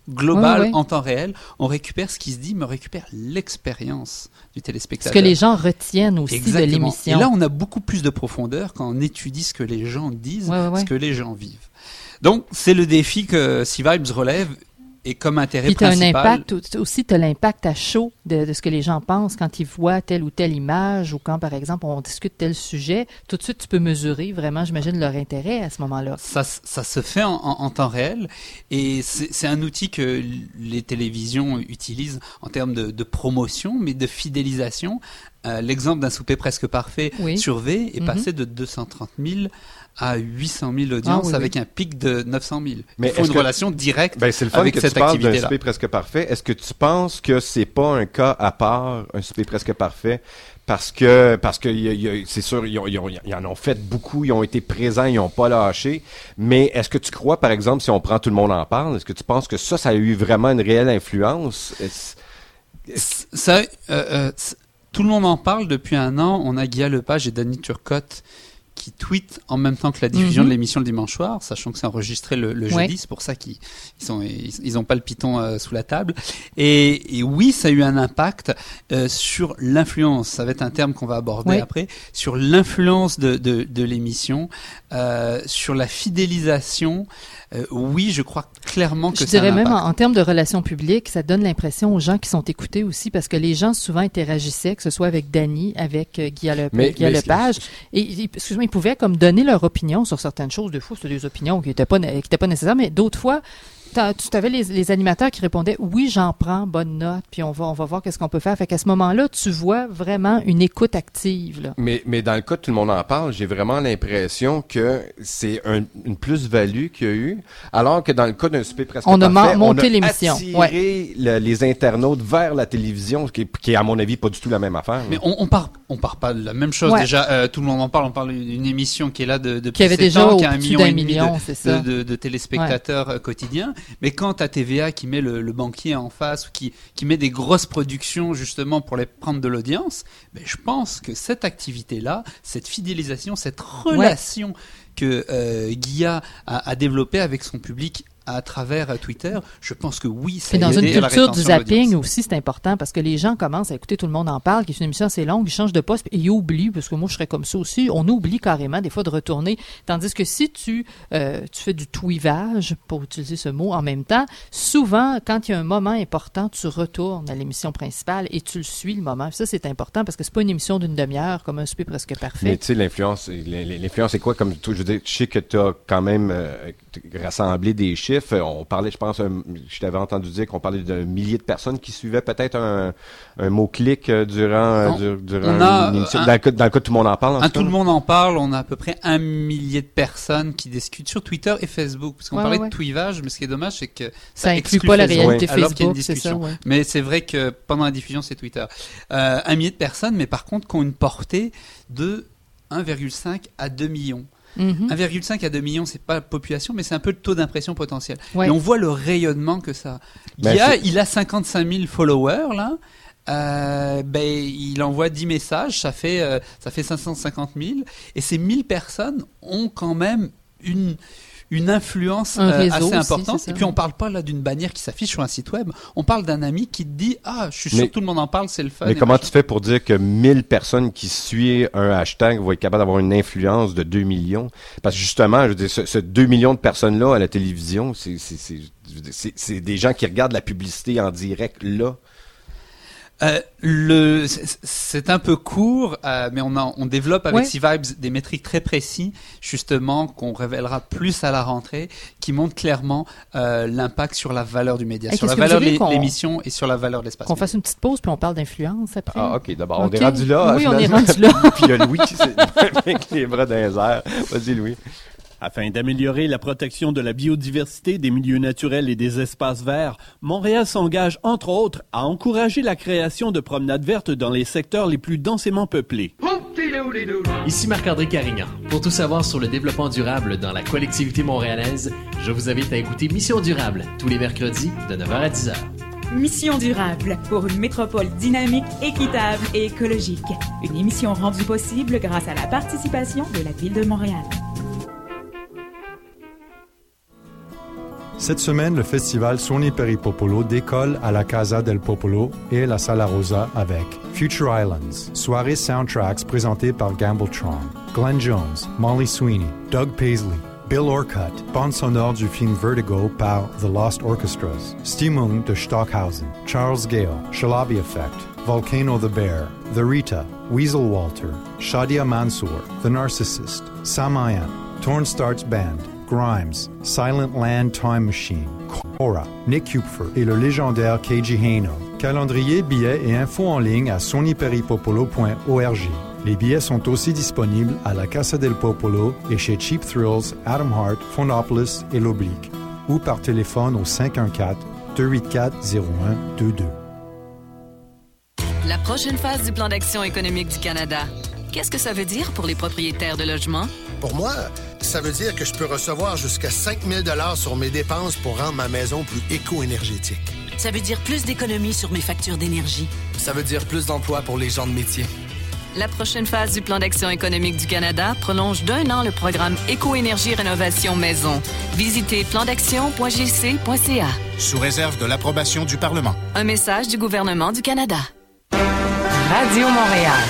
global, Oui, oui. en temps réel. On récupère ce qui se dit, mais on récupère l'expérience du Ce téléspectateur. que les gens retiennent aussi Exactement. de l'émission. Et là, on a beaucoup plus de profondeur quand on étudie ce que les gens disent, Ouais, ouais, ouais. ce que les gens vivent. Donc, c'est le défi que C-Vibes relève. Et comme intérêt Puis tu as un principal, impact au- aussi, tu as l'impact à chaud de, de ce que les gens pensent quand ils voient telle ou telle image ou quand, par exemple, on discute tel sujet. Tout de suite, tu peux mesurer vraiment, j'imagine, leur intérêt à ce moment-là. ça, s- ça se fait en, en- en temps réel et c'est c'est un outil que l- les télévisions utilisent en termes de, de promotion, mais de fidélisation. Euh, L'exemple d'un souper presque parfait Oui. sur V est Mhm. passé de deux cent trente mille à huit cent mille audiences Ah, oui, avec un pic de neuf cent mille. Mais Il faut est-ce une que- relation directe Ben, c'est le fun avec que cette tu parles d'un activité-là. souper presque parfait. Est-ce que tu penses que c'est pas un cas à part, un souper presque parfait? Parce que, parce que y a- y a- c'est sûr, ils, ont- ils ont- ils en ont fait beaucoup, ils ont été présents, ils n'ont pas lâché. Mais est-ce que tu crois, par exemple, si on prend Tout le monde en parle, est-ce que tu penses que ça, ça a eu vraiment une réelle influence? Est-ce- C- Ça, euh, euh, c- tout le monde en parle depuis un an. On a Guy Lepage et Danny Turcotte qui tweetent en même temps que la diffusion Mhm. de l'émission le dimanche soir, sachant que c'est enregistré le, le Ouais. jeudi. C'est pour ça qu'ils ils sont, ils, ils ont pas le piton euh, sous la table. Et, et oui, ça a eu un impact euh, sur l'influence. Ça va être un terme qu'on va aborder Ouais. après. Sur l'influence de, de, de l'émission, euh, sur la fidélisation. Euh, oui, je crois clairement que Je c'est un dirais même impact. en, en termes de relations publiques, ça donne l'impression aux gens qui sont écoutés aussi, parce que les gens souvent interagissaient, que ce soit avec Dany, avec euh, Guy, Le- Mais- Guy mais- Lepage, et ils- excuse-moi, ils pouvaient comme donner leur opinion sur certaines choses. Des fois, c'était des opinions qui n'étaient pas, qui étaient pas nécessaires, mais d'autres fois, t'as- tu avais les, les animateurs qui répondaient oui, j'en prends, bonne note, puis on va, on va voir qu'est-ce qu'on peut faire. Fait qu'à ce moment-là, tu vois vraiment une écoute active. Là. Mais, mais dans le cas de Tout le monde en parle, j'ai vraiment l'impression que c'est un- une plus-value qu'il y a eu, alors que dans le cas d'un souper presque On a parfait, mon- monté on a l'émission, attiré le- les internautes vers la télévision, ce qui est, qui est, à mon avis, pas du tout la même affaire. Mais on, on part, on part pas de la même chose. Ouais. Déjà, euh, tout le monde en parle. On parle d'une émission qui est là de, depuis Qui avait sept déjà ans, qui a un au-dessus million d'un et demi million, de, c'est ça. de, de, de téléspectateurs euh, quotidiens. Mais quand t'as T V A qui met le, le banquier en face ou qui, qui met des grosses productions justement pour les prendre de l'audience, ben, je pense que cette activité-là, cette fidélisation, cette relation que euh, Guy a, a, a développée avec son public à travers euh, Twitter, je pense que oui, ça Puis dans a une aidé à la culture du rétention de zapping l'audience. aussi, c'est important parce que les gens commencent à écouter Tout le monde en parle, qui est une émission assez longue, ils changent de poste et ils oublient, parce que moi je serais comme ça aussi, on oublie carrément des fois de retourner. Tandis que si tu, euh, tu fais du tweevage, pour utiliser ce mot en même temps, souvent quand il y a un moment important, tu retournes à l'émission principale et tu le suis le moment. Puis ça c'est important parce que c'est pas une émission d'une demi-heure comme un souper presque Mais parfait. tu sais, l'influence, l'influence c'est quoi? Comme toi, je veux dire, je sais que tu as quand même euh, rassemblé des chiffres. On parlait, je pense, un- je t'avais entendu dire qu'on parlait d'un millier de personnes qui suivaient peut-être un, un mot-clic euh, durant, euh, Non. dur- durant On a, une émission. un- Dans, le cas, dans le cas, tout le monde en parle. En Ah, tout tout cas. le monde en parle. On a à peu près un millier de personnes qui discutent sur Twitter et Facebook. Parce qu'on Ouais, parlait ouais, ouais. de tweevage, mais ce qui est dommage, c'est que Ça ça, inclut exclut pas la Facebook, réalité alors qu'il y a une Facebook, c'est ça, discussion. ouais. Mais c'est vrai que pendant la diffusion, c'est Twitter. Euh, un millier de personnes, mais par contre, qui ont une portée de un virgule cinq à deux millions. Mhm. un virgule cinq à deux millions, c'est pas la population, mais c'est un peu le taux d'impression potentiel. Ouais. Et on voit le rayonnement que ça a. Ben, Guilla, c'est- il a cinquante-cinq mille followers, là. Euh, ben, il envoie dix messages, ça fait, euh, ça fait cinq cent cinquante mille. Et ces mille personnes ont quand même une, une influence Un euh, réseau assez aussi, importante. c'est ça. Et puis on parle pas là d'une bannière qui s'affiche sur un site web. On parle d'un ami qui te dit, ah, je suis sûr Mais- que tout le monde en parle, c'est le fun. Mais et comment machin. tu fais pour dire que mille personnes qui suivent un hashtag vont être capables d'avoir une influence de deux millions? Parce que justement, je veux dire, ce, ce deux millions de personnes-là à la télévision, c'est, c'est, c'est, je veux dire, c'est, c'est des gens qui regardent la publicité en direct là. Euh, le, c'est- c'est un peu court, euh, mais on, a, on développe avec Ouais. C-Vibes des métriques très précis, justement, qu'on révélera plus à la rentrée, qui montrent clairement euh, l'impact sur la valeur du média, Hey, sur la qu'est-ce que vous valeur de voulez l'é- qu'on- l'émission et sur la valeur de l'espace. Qu'on fasse une petite pause puis on parle d'influence après. Ah, ok, d'abord, on Ok. est rendu là. Oui, on est finalement. rendu là. Puis il y a Louis qui s'est avec les bras dans les airs. Vas-y, Louis. Afin d'améliorer la protection de la biodiversité, des milieux naturels et des espaces verts, Montréal s'engage, entre autres, à encourager la création de promenades vertes dans les secteurs les plus densément peuplés. Ici Marc-André Carignan. Pour tout savoir sur le développement durable dans la collectivité montréalaise, je vous invite à écouter Mission Durable tous les mercredis de neuf heures à dix heures. Mission durable pour une métropole dynamique, équitable et écologique. Une émission rendue possible grâce à la participation de la Ville de Montréal. Cette semaine, le festival Sony Peripopolo décolle à la Casa del Popolo et la Sala Rosa avec Future Islands, soirée soundtracks présentée par Gambletron, Glenn Jones, Molly Sweeney, Doug Paisley, Bill Orcutt, bande sonore du film Vertigo par The Lost Orchestras, Stimmung de Stockhausen, Charles Gale, Shalabi Effect, Volcano the Bear, The Rita, Weasel Walter, Shadia Mansour, The Narcissist, Samayan, Torn Starts Band, Grimes, Silent Land Time Machine, Cora, Nick Kupfer et le légendaire Keiji Haino. Calendrier, billets et infos en ligne à sony peripopolo point org. Les billets sont aussi disponibles à la Casa del Popolo et chez Cheap Thrills, Adam Hart, Phonopolis et l'Oblique, ou par téléphone au cinq un quatre, deux huit quatre, zéro un deux deux. La prochaine phase du plan d'action économique du Canada. Qu'est-ce que ça veut dire pour les propriétaires de logements? Pour moi, ça veut dire que je peux recevoir jusqu'à cinq mille dollars sur mes dépenses pour rendre ma maison plus éco-énergétique. Ça veut dire plus d'économies sur mes factures d'énergie. Ça veut dire plus d'emplois pour les gens de métier. La prochaine phase du plan d'action économique du Canada prolonge d'un an le programme Éco-énergie rénovation maison. Visitez plan d'action point g c point c a. Sous réserve de l'approbation du Parlement. Un message du gouvernement du Canada. Radio Montréal.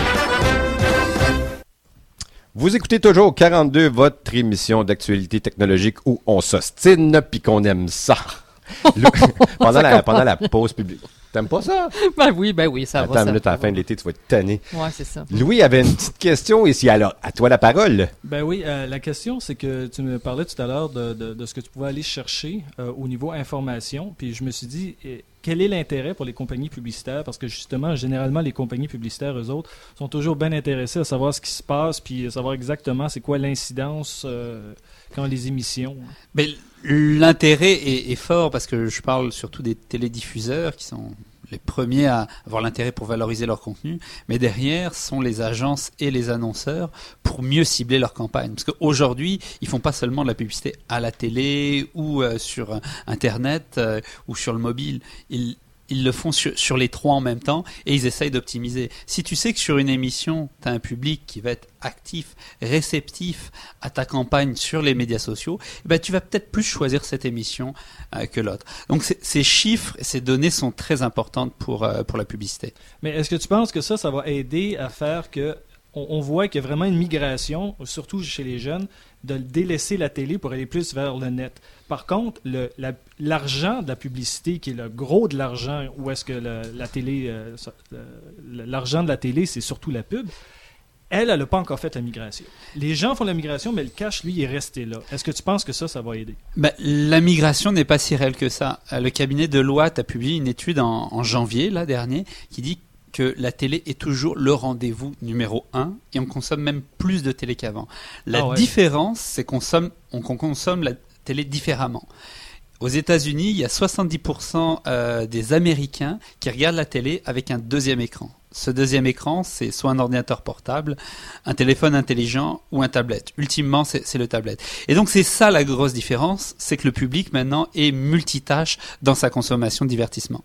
Vous écoutez toujours quarante-deux, votre émission d'actualité technologique où on s'ostine puis qu'on aime ça. Le, pendant, la, pendant la pause publique. T'aimes pas ça? Ben oui, ben oui, ça Attends va. Attends une minute, ça à la fin de l'été, tu vas être tanné. Ouais, c'est ça. Louis avait une petite question ici. Alors, à toi la parole. Ben oui, euh, la question, c'est que tu me parlais tout à l'heure de, de, de ce que tu pouvais aller chercher euh, au niveau information. Puis je me suis dit, eh, quel est l'intérêt pour les compagnies publicitaires? Parce que justement, généralement, les compagnies publicitaires, eux autres, sont toujours bien intéressés à savoir ce qui se passe, puis à savoir exactement c'est quoi l'incidence euh, quand les émissions. Mais l'intérêt est, est fort parce que je parle surtout des télédiffuseurs qui sont les premiers à avoir l'intérêt pour valoriser leur contenu, mais derrière sont les agences et les annonceurs pour mieux cibler leur campagne. Parce qu'aujourd'hui, ils font pas seulement de la publicité à la télé ou euh, sur Internet euh, ou sur le mobile. Ils Ils le font sur, sur les trois en même temps et ils essayent d'optimiser. Si tu sais que sur une émission, tu as un public qui va être actif, réceptif à ta campagne sur les médias sociaux, eh ben, tu vas peut-être plus choisir cette émission euh, que l'autre. Donc ces chiffres et ces données sont très importantes pour, euh, pour la publicité. Mais est-ce que tu penses que ça, ça va aider à faire que on, on voit qu'il y a vraiment une migration, surtout chez les jeunes, de délaisser la télé pour aller plus vers le net. Par contre, le, la, l'argent de la publicité, qui est le gros de l'argent, où est-ce que la, la télé, euh, l'argent de la télé, c'est surtout la pub, elle, elle n'a pas encore fait la migration. Les gens font la migration, mais le cash, lui, est resté là. Est-ce que tu penses que ça, ça va aider? Ben, la migration n'est pas si réelle que ça. Le cabinet Deloitte a publié une étude en, en janvier, là, dernier, qui dit que la télé est toujours le rendez-vous numéro un et on consomme même plus de télé qu'avant. La ah ouais. différence, c'est qu'on consomme, on, qu'on consomme la télé différemment. Aux États-Unis, il y a soixante-dix pour cent euh, des Américains qui regardent la télé avec un deuxième écran. Ce deuxième écran, c'est soit un ordinateur portable, un téléphone intelligent ou un tablette. Ultimement, c'est, c'est le tablette. Et donc, c'est ça la grosse différence, c'est que le public maintenant est multitâche dans sa consommation de divertissement.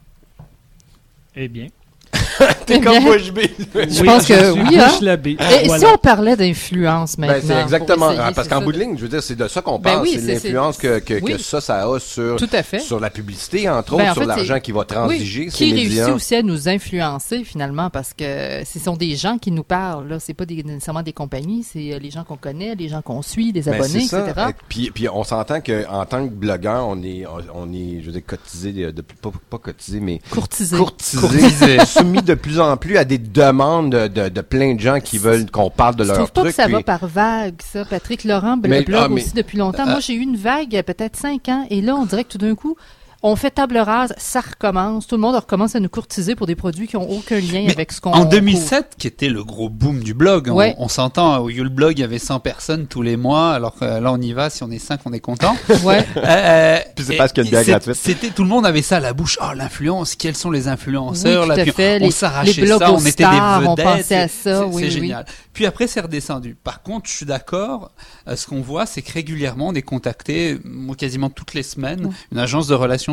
Eh bien... T'es comme bouche B. Je oui, pense que oui. Hein? Et voilà. Si on parlait d'influence maintenant? Ben, c'est exactement. Essayer, parce c'est qu'en ça. bout de ligne, je veux dire, c'est de ça qu'on parle. Ben oui, c'est, c'est l'influence c'est... Que, que, oui. que ça, ça a sur, sur la publicité, entre ben, autres, en fait, sur l'argent qui va transiger. Oui. Qui réussit médias. Aussi à nous influencer, finalement, parce que ce sont des gens qui nous parlent. Là. C'est pas des, nécessairement des compagnies, c'est les gens qu'on connaît, les gens qu'on suit, des abonnés, ben, et cetera. Et puis, puis on s'entend qu'en tant que blogueur, on est, on est, je veux dire, cotisé, de, de, pas, pas cotisé, mais courtisé. Courtisé. Courtisé. Soumis de plus en plus à des demandes de, de, de plein de gens qui veulent qu'on parle de leur truc. Je trouve pas que ça puis... va par vague, ça. Patrick Laurent le blog ah, mais... aussi depuis longtemps. Euh... Moi, j'ai eu une vague il y a peut-être cinq ans et là, on dirait que tout d'un coup, on fait table rase, ça recommence. Tout le monde recommence à nous courtiser pour des produits qui n'ont aucun lien mais avec ce qu'on... En deux mille sept, qui était le gros boom du blog, ouais. on, on s'entend, au Yule Blog, il y avait cent personnes tous les mois, alors que là, on y va, si on est cinq, on est content. Ouais. euh, Puis c'est parce qu'il y a une bière gratuite. C'était, tout le monde avait ça à la bouche. Oh, l'influence, quels sont les influenceurs? Oui, là, tout à fait. On les, s'arrachait les ça, on était stars, des vedettes. On pensait à ça, c'est, oui, c'est oui, génial. Oui. Puis après, c'est redescendu. Par contre, je suis d'accord, euh, ce qu'on voit, c'est que régulièrement, on est contacté, moi, quasiment toutes les semaines, ouais. une agence de relations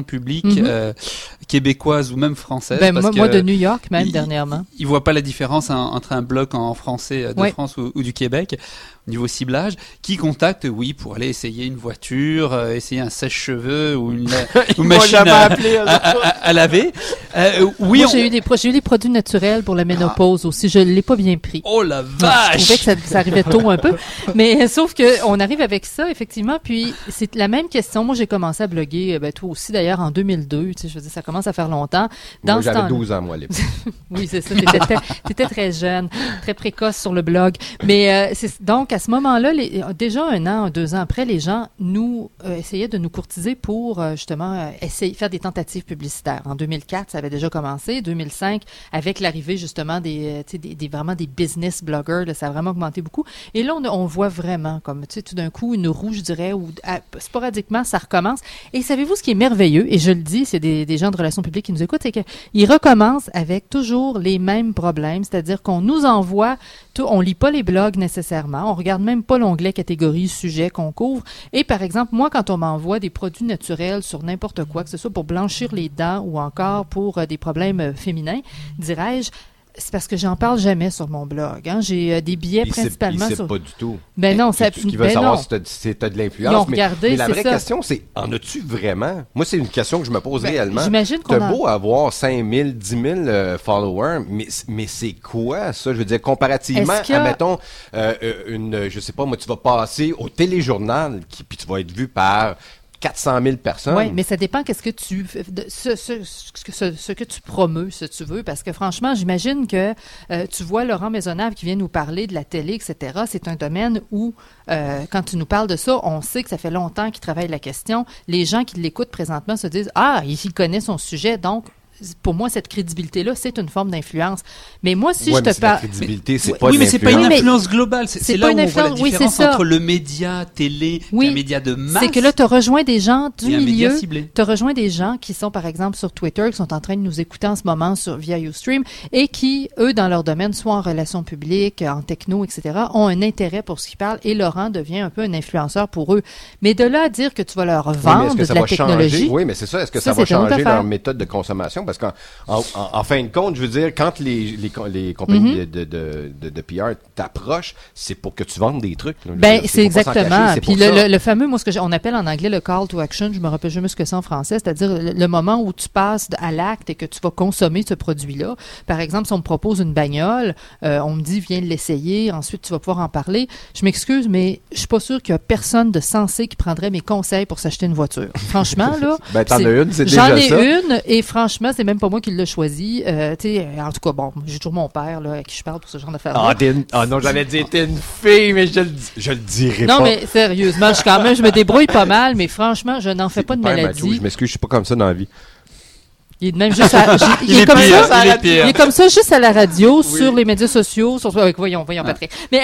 publique Mm-hmm. euh, québécoise ou même française. Ben, parce moi, que moi, de New York, même, il, dernièrement. Ils voient pas la différence hein, entre un blog en français euh, de oui. France ou, ou du Québec, au niveau ciblage, qui contacte, oui, pour aller essayer une voiture, euh, essayer un sèche-cheveux ou une, une machine à, appelé, à, à, à laver. Euh, oui, moi, on... j'ai eu des pro- j'ai eu des produits naturels pour la ménopause ah. aussi. Je l'ai pas bien pris. Oh la vache! Je trouvais que ça, ça arrivait tôt un peu. Mais sauf que on arrive avec ça, effectivement, puis c'est la même question. Moi, j'ai commencé à bloguer, ben, toi aussi d'ailleurs, en deux mille deux. Tu sais, je veux dire, ça commence à faire longtemps. Dans moi, ce j'avais temps... douze ans, moi, à l'époque. Oui, c'est ça. T'étais, très, t'étais très jeune, très précoce sur le blog. Mais euh, c'est, donc, à ce moment-là, les, déjà un an, deux ans après, les gens nous euh, essayaient de nous courtiser pour, euh, justement, euh, essayer faire des tentatives publicitaires. En deux mille quatre, ça avait déjà commencé. deux mille cinq, avec l'arrivée, justement, des, tu sais, des, des, vraiment des business bloggers, là, ça a vraiment augmenté beaucoup. Et là, on, on voit vraiment, comme, tu sais, tout d'un coup, une roue, je dirais, où à, sporadiquement, ça recommence. Et savez-vous ce qui est merveilleux? Et je le dis, c'est des, des gens de relations publiques qui nous écoutent, c'est qu'ils recommencent avec toujours les mêmes problèmes, c'est-à-dire qu'on nous envoie, tout, on lit pas les blogs nécessairement, on regarde même pas l'onglet catégorie, sujet qu'on couvre. Et par exemple, moi, quand on m'envoie des produits naturels sur n'importe quoi, que ce soit pour blanchir les dents ou encore pour euh, des problèmes euh, féminins, dirais-je, c'est parce que j'en parle jamais sur mon blog. Hein. J'ai euh, des billets il principalement sait, il sur... sait pas du tout. Ben non, ça... Ce qu'il veut ben savoir, non. c'est si si t'as de Ils ont l'influence. Mais, regardé, mais la c'est vraie ça. question, c'est, en as-tu vraiment? Moi, c'est une question que je me pose Ben, réellement. j'imagine qu'on T'as a- beau avoir cinq mille, dix mille euh, followers, mais, mais c'est quoi, ça? Je veux dire, comparativement Est-ce qu'il y a- à, mettons, euh, euh, une, je sais pas, moi, tu vas passer au téléjournal, qui, puis tu vas être vu par quatre cent mille personnes. Oui, mais ça dépend qu'est-ce que tu de, ce, ce, ce, ce, ce que tu promeus, si tu veux, parce que franchement, j'imagine que euh, tu vois Laurent Maisonneuve qui vient nous parler de la télé, et cetera. C'est un domaine où, euh, quand tu nous parles de ça, on sait que ça fait longtemps qu'il travaille la question. Les gens qui l'écoutent présentement se disent « Ah, il connaît son sujet, donc... » Pour moi, cette crédibilité-là, c'est une forme d'influence. Mais moi, si ouais, je mais te parle... La crédibilité, c'est oui, pas oui, de mais c'est pas une Oui, mais influence globale. C'est, c'est c'est pas là une où on voit la influence- oui, différence c'est ça. entre le média télé Oui. et un média de masse. C'est que là, tu as rejoint des gens du Et un média milieu. ciblé. Tu as rejoint des gens qui sont, par exemple, sur Twitter, qui sont en train de nous écouter en ce moment sur via Ustream et qui, eux, dans leur domaine, soit en relations publiques, en techno, et cetera, ont un intérêt pour ce qu'ils parlent et Laurent devient un peu un influenceur pour eux. Mais de là à dire que tu vas leur Oui, mais vendre est-ce que de ça la va technologie... changer? Oui, mais c'est ça. Est-ce que ça, Ça, va c'est une autre changer affaire. leur méthode de consommation? Parce qu'en en, en, en fin de compte, je veux dire, quand les, les, les compagnies Mm-hmm. de, de, de, de P R t'approchent, c'est pour que tu vendes des trucs. Là. Je veux Ben, dire, c'est faut pas s'en exactement. cacher, c'est Puis pour le, ça. le, le fameux, moi, ce que j'ai- on appelle en anglais le call to action, je me rappelle jamais ce que c'est en français, c'est-à-dire le, le moment où tu passes à l'acte et que tu vas consommer ce produit-là. Par exemple, si on me propose une bagnole, euh, on me dit viens l'essayer, ensuite tu vas pouvoir en parler. Je m'excuse, mais je suis pas sûre qu'il y a personne de sensé qui prendrait mes conseils pour s'acheter une voiture. Franchement, là. Ben, t'en c'est- as une, c'est J'en déjà ai ça. une, et franchement, c'est même pas moi qui l'ai choisi. Euh, tu sais, en tout cas, bon, j'ai toujours mon père là, à qui je parle pour ce genre d'affaires. Ah, t'es une... ah non, j'allais dire t'es une fille, mais je le, dis- je le dirai Non, pas. mais sérieusement, je, suis quand même, je me débrouille pas mal, mais franchement, je n'en fais C'est pas de hyper maladie. macho, je m'excuse, je suis pas comme ça dans la vie. Il est de même juste à, il, Il est est comme pire, ça, il est pire. il est comme ça juste à la radio, sur les médias sociaux, sur, avec, voyons, voyons, Patrick. Mais,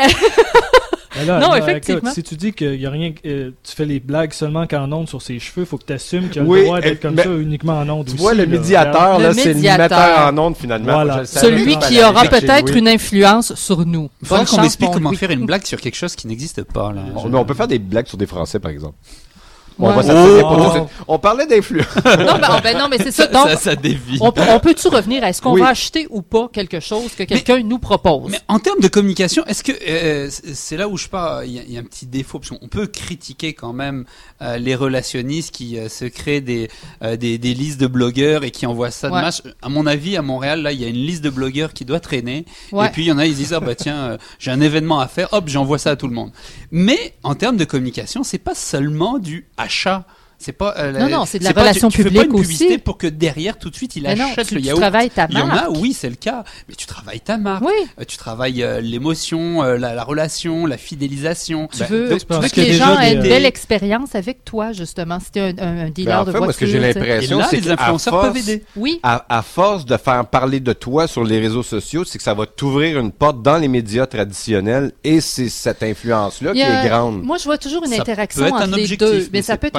Mais là, Non, là, effectivement. écoute, si tu dis qu'il y a rien, euh, tu fais les blagues seulement qu'en ondes sur ses cheveux, faut que tu assumes qu'il a Oui, le droit d'être euh, comme mais ça uniquement en ondes Tu aussi. vois, le là. médiateur, Le là, c'est le médiateur. metteur en ondes, finalement. Voilà. Je le savais celui pas, qui Valérie, aura chez peut-être Louis. une influence sur nous. Il faudrait Bonne qu'on chance, m'explique mon comment Louis. faire une blague sur quelque chose qui n'existe pas. Là. On, Je- mais on peut faire des blagues sur des Français, par exemple. On Ouais. va s'attarder Oh! pas tout de suite. On parlait d'influence. Non, ben, oh, ben non, mais c'est ça. Donc, ça, ça dévie. on, peut- on peut-tu revenir à est-ce qu'on Oui. va acheter ou pas quelque chose que quelqu'un nous propose? Mais en termes de communication, est-ce que euh, c'est c'est là où je pars, il y, a- il y a un petit défaut parce qu'on peut critiquer quand même euh, les relationnistes qui euh, se créent des, euh, des des listes de blogueurs et qui envoient ça de Ouais. masse. À mon avis, à Montréal, là, il y a une liste de blogueurs qui doit traîner. Ouais. Et puis il y en a, ils disent ah bah tiens, euh, j'ai un événement à faire, hop, j'envoie ça à tout le monde. Mais en termes de communication, c'est pas seulement du achat. C'est pas euh, Non, non, c'est de la pas- relation tu, tu fais publique pas une publicité aussi. pour que derrière tout de suite il Mais non, achète tu- le tu yaourt. travailles ta Il y en a, marque. oui, c'est le cas, mais tu travailles ta marque. Oui. Euh, tu travailles euh, l'émotion, euh, la, la relation, la fidélisation. Tu Ben, veux, donc, tu parce veux qu'il que y a les déjà gens aient des- une des- belle expérience avec toi, justement. Si tu un, un, un dealer Ben, en de fait, voiture. moi, ce que j'ai tu sais. Et l'impression, là, c'est les qu'à influenceurs force- peuvent aider. Oui. À, à force de faire parler de toi sur les réseaux sociaux, c'est que ça va t'ouvrir une porte dans les médias traditionnels et c'est cette influence-là Il qui y a- est grande. Moi, je vois toujours une Ça interaction peut être un entre les objectif, deux. mais Mais ça c'est peut être pas un le seul. objectif.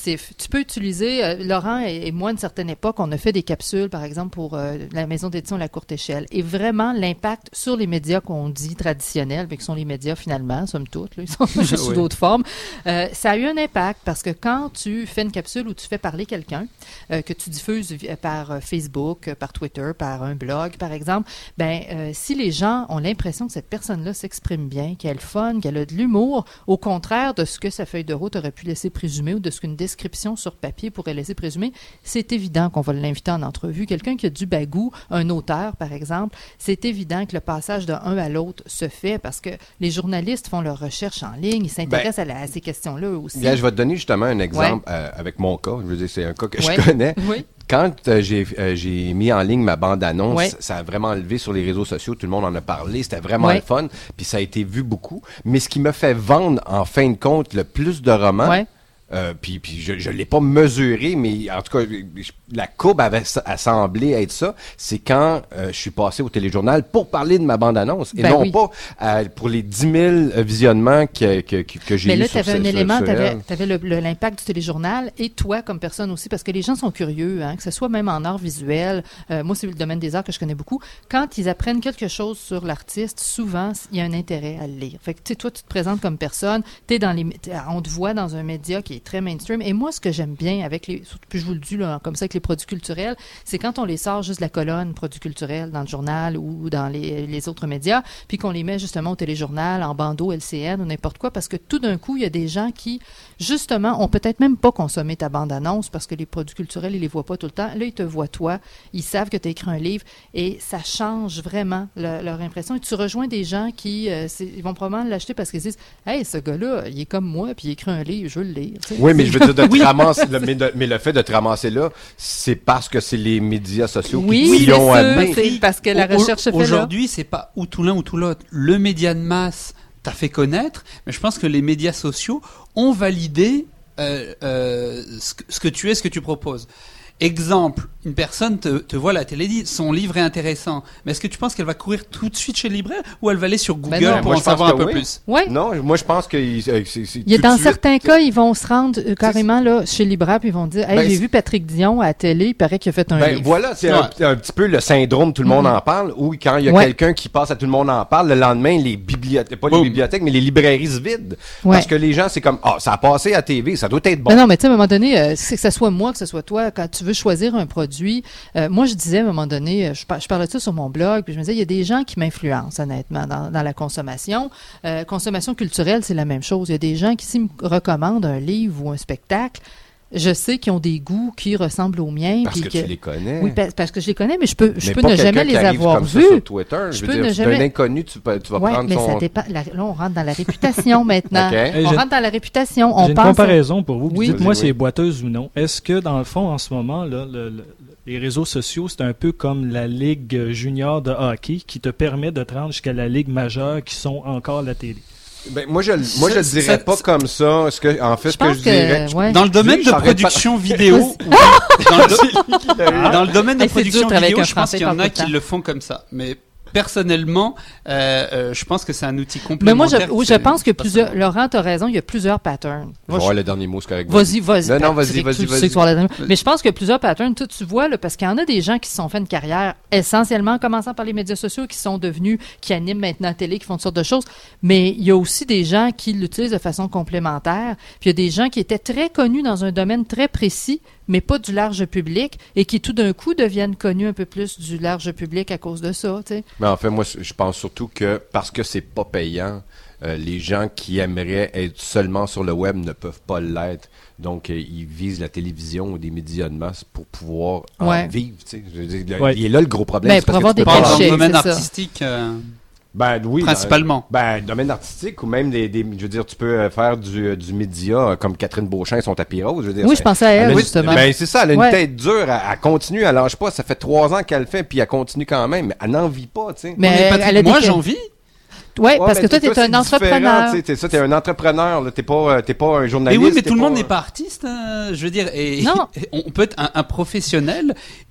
positif. Tu peux utiliser, euh, Laurent et, et moi, à une certaine époque, on a fait des capsules, par exemple, pour euh, la maison d'édition La Courte Échelle. Et vraiment, l'impact sur les médias qu'on dit traditionnels, mais qui sont les médias finalement, somme toute, là, ils sont juste sous Oui. d'autres formes, euh, ça a eu un impact parce que quand tu fais une capsule où tu fais parler quelqu'un, euh, que tu diffuses vi- par euh, Facebook, euh, par Twitter, par un blog, par exemple, ben euh, si les gens ont l'impression que cette personne-là s'exprime bien, qu'elle est fun, qu'elle a de l'humour, au contraire de ce que sa feuille de route aurait pu laisser présumer ou de ce qu'une description sur papier pourrait laisser présumer, c'est évident qu'on va l'inviter en entrevue. Quelqu'un qui a du bagou, un auteur par exemple, c'est évident que le passage d'un à l'autre se fait parce que les journalistes font leurs recherches en ligne, ils s'intéressent à, la- à ces questions-là eux aussi. Bien, je vais te donner justement un exemple Ouais. euh, avec mon cas. Je veux dire, c'est un cas que Ouais. je connais. Oui. Quand euh, j'ai euh, j'ai mis en ligne ma bande-annonce, Ouais. ça a vraiment levé sur les réseaux sociaux. Tout le monde en a parlé. C'était vraiment Ouais. le fun. Puis ça a été vu beaucoup. Mais ce qui me fait vendre, en fin de compte, le plus de romans, Ouais. euh, puis, puis je ne l'ai pas mesuré, mais en tout cas, je- la courbe avait a semblé être ça. C'est quand euh, je suis passé au téléjournal pour parler de ma bande-annonce. Et Ben non oui. pas euh, pour les dix mille visionnements que, que, que, que j'ai Mais eu là, sur tu avais ce- un sur- élément, sur tu avais, elle. l'impact du téléjournal et toi comme personne aussi, parce que les gens sont curieux, hein, que ce soit même en art visuel. Euh, moi, c'est le domaine des arts que je connais beaucoup. Quand ils apprennent quelque chose sur l'artiste, souvent, il y a un intérêt à le lire. Fait que, tu sais, toi, tu te présentes comme personne, t'es dans les, t'es- on te voit dans un média qui est très mainstream. Et moi, ce que j'aime bien avec les, surtout, puis je vous le dis, là, comme ça, avec les produits culturels, c'est quand on les sort juste de la colonne produits culturels dans le journal ou dans les, les autres médias, puis qu'on les met justement au téléjournal, en bandeau, L C N ou n'importe quoi, parce que tout d'un coup, il y a des gens qui, justement, ont peut-être même pas consommé ta bande-annonce parce que les produits culturels, ils les voient pas tout le temps. Là, ils te voient toi, ils savent que tu as écrit un livre et ça change vraiment le- leur impression. Et tu rejoins des gens qui, euh, c'est- ils vont probablement l'acheter parce qu'ils se disent « Hey, ce gars-là, il est comme moi, puis il écrit un livre, je veux le lire. » Tu sais, Oui, mais je veux dire, de te Oui. ramasser, le- mais, de- mais le fait de te ramasser là, c'est parce que c'est les médias sociaux Oui, qui t'y c'est ont sûr, amené. c'est parce que la Au- recherche se fait là. Aujourd'hui, c'est pas ou tout l'un ou tout l'autre. Le média de masse t'a fait connaître, mais je pense que les médias sociaux ont validé euh, euh, ce, que, ce que tu es, ce que tu proposes. Exemple, une personne te, te voit à la télé, dit son livre est intéressant, mais est-ce que tu penses qu'elle va courir tout de suite chez le libraire ou elle va aller sur Google Ben non. pour Moi, en je pense savoir un que peu oui. plus? Ouais. Non, moi je pense que il- euh, c'est- c'est Il y a tout dans de suite, certains cas, ils vont se rendre euh, carrément là chez Libra puis ils vont dire hey, Ben, j'ai c'est- vu Patrick Dion à la télé, il paraît qu'il a fait un Ben livre. voilà, c'est Ouais. un, un petit peu le syndrome tout le monde Mhm. en parle, où quand il y a Ouais. quelqu'un qui passe à tout le monde en parle, le lendemain les bibliothèques, pas les Boom. bibliothèques, mais les librairies se vident. Ouais. Parce que les gens, c'est comme, ah, ça a passé à T V, ça doit être bon. Ben non, mais tu sais, à un moment donné, euh, c'est que ce soit moi, que ce soit toi, quand tu veux choisir un produit, euh, moi, je disais à un moment donné, euh, je, par- je parlais de ça sur mon blog, puis je me disais, il y a des gens qui m'influencent, honnêtement, dans, dans la consommation. Euh, consommation culturelle, c'est la même chose. Il y a des gens qui, s'ils me recommandent un livre ou un spectacle, je sais qu'ils ont des goûts qui ressemblent aux miens. Parce puis que tu les connais. Oui, pa- parce que je les connais, mais je peux, je Mais peux pas ne quelqu'un jamais qui les arrive avoir comme ça vus. sur Twitter. Je, Je veux peux dire, ne d'un jamais- inconnu, tu, peux- tu vas Ouais, prendre mais son... ça dépend. La- là, on rentre dans la réputation maintenant. Ok. Hey, On j'ai- rentre dans la réputation. On J'ai une pense. comparaison pour vous. Oui. Dites-moi Vas-y, si oui. c'est boiteuse ou non. Est-ce que, dans le fond, en ce moment, là, le- le- les réseaux sociaux, c'est un peu comme la Ligue junior de hockey qui te permet de te rendre jusqu'à la Ligue majeure qui sont encore à la télé? Ben, moi, je, moi, je le Ça- dirais ça- pas comme ça. Ce que, en fait, Je ce que pense je dirais... que, ouais. Dans le domaine de J'arrête pas- production vidéo, ou- dans, le do- dans le domaine de Hey, c'est dur production de travailler vidéo, avec un je pense Français qu'il y en par a tout le qui temps. le font comme ça. Mais personnellement, euh, euh, je pense que c'est un outil Mais complémentaire. moi, je, qui oui, je fait- pense que c'est pas plusieurs. ça. Laurent, tu as raison, il y a plusieurs patterns. Je Moi, vais je- avoir le dernier mot, c'est correct. Vas-y, vas-y. Non, non, vas-y, Patrick, vas-y, tu le vas-y. sais que tu vas avoir le dernier mot. Mais je pense que plusieurs patterns, toi, tu vois, là, parce qu'il y en a des gens qui se sont fait une carrière essentiellement en commençant par les médias sociaux, qui sont devenus, qui animent maintenant la télé, qui font toutes sortes de choses. Mais il y a aussi des gens qui l'utilisent de façon complémentaire. Puis il y a des gens qui étaient très connus dans un domaine très précis, mais pas du large public, et qui tout d'un coup deviennent connus un peu plus du large public à cause de ça, tu sais. Mais en fait, moi, je pense surtout que parce que c'est pas payant, euh, les gens qui aimeraient être seulement sur le web ne peuvent pas l'être. Donc, euh, ils visent la télévision ou des médias de masse pour pouvoir en Ouais. vivre. Tu sais. Je veux dire, le- Ouais. Il est là le gros problème. Ben, c'est parce pour avoir que tu des peux Pas pas dans cachets, le domaine c'est ça. artistique. euh, Ben oui. Principalement. Dans, ben, domaine artistique ou même des, des je veux dire, tu peux euh, faire du, euh, du média euh, comme Catherine Beauchamp et son tapis rose. Je veux dire, Oui, ça- je pensais à elle, a- justement. Ben c'est ça, elle a une Ouais. tête dure, elle, elle continue, elle lâche pas. Ça fait trois ans qu'elle le fait, puis elle continue quand même. Mais elle n'en vit pas, tu sais. Mais mais elle- Patrick, elle a des- moi, j'en vis. Ouais, parce mais que toi, tu es c'est un entrepreneur. différent, tu sais, t'es ça, t'es un entrepreneur, là. T'es pas, euh, t'es pas un Mais journaliste. oui, mais t'es tout le monde pas- n'est pas artiste, hein, je veux dire. Et Non. on peut être un, un professionnel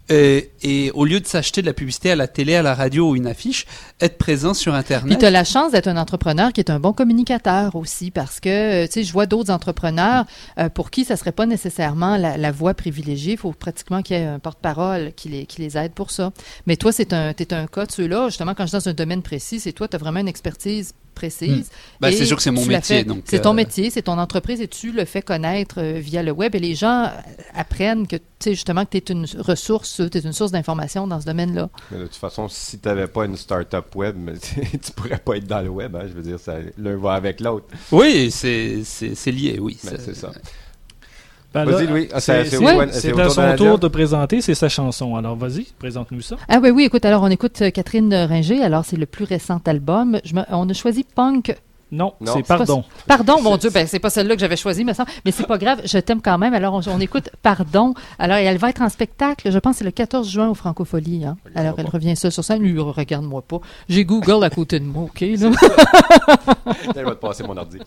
Et, et au lieu de s'acheter de la publicité à la télé, à la radio ou une affiche, être présent sur Internet. Puis tu as la chance d'être un entrepreneur qui est un bon communicateur aussi, parce que, tu sais, je vois d'autres entrepreneurs euh, pour qui ça serait pas nécessairement la, la voie privilégiée. Il faut pratiquement qu'il y ait un porte-parole qui les, qui les aide pour ça. Mais toi, c'est un, t'es un cas de ceux-là. Justement, quand je suis dans un domaine précis, c'est toi, tu as vraiment une expertise précise. Mmh. Ben, c'est sûr que c'est mon métier. Fait, donc, c'est ton euh... métier, c'est ton entreprise et tu le fais connaître euh, via le web et les gens apprennent que, tu sais, justement, que tu es une ressource, tu es une source d'information dans ce domaine-là. Mais de toute façon, si tu n'avais pas une start-up web, tu pourrais pas être dans le web. Hein, je veux dire, ça, l'un va avec l'autre. Oui, c'est, c'est, c'est lié, oui. Ben, c'est ça. Ben vas-y, là, Louis. Ah, c'est, c'est, c'est, c'est, ouais, c'est, c'est à au son tour tour de présenter, c'est sa chanson. Alors, vas-y, présente-nous ça. Ah oui, oui, écoute, alors on écoute Catherine Ringer. Alors, c'est le plus récent album. Je me, on a choisi Punk. Non, non, c'est Pardon. Pas, pardon, mon Dieu, ben c'est pas celle-là que j'avais choisie, me semble. Mais c'est pas grave, je t'aime quand même. Alors, on, on écoute Pardon. Alors, elle va être en spectacle, je pense, c'est le quatorze juin au Francophonie. Hein. Alors, elle revient seule sur scène. Lui, regarde-moi pas. J'ai Google à côté de moi, OK? Là. Elle va te passer mon ordi.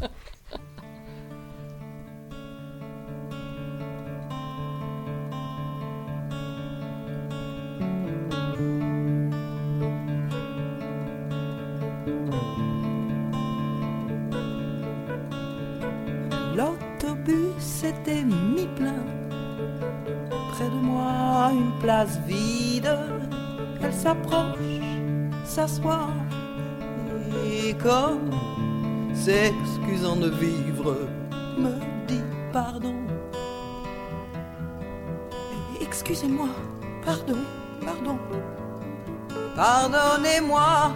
L'autobus était mi-plein. Près de moi, une place vide. Elle s'approche, s'assoit. Et comme s'excusant de vivre, me dit pardon. Excusez-moi, pardon, pardon. Pardonnez-moi.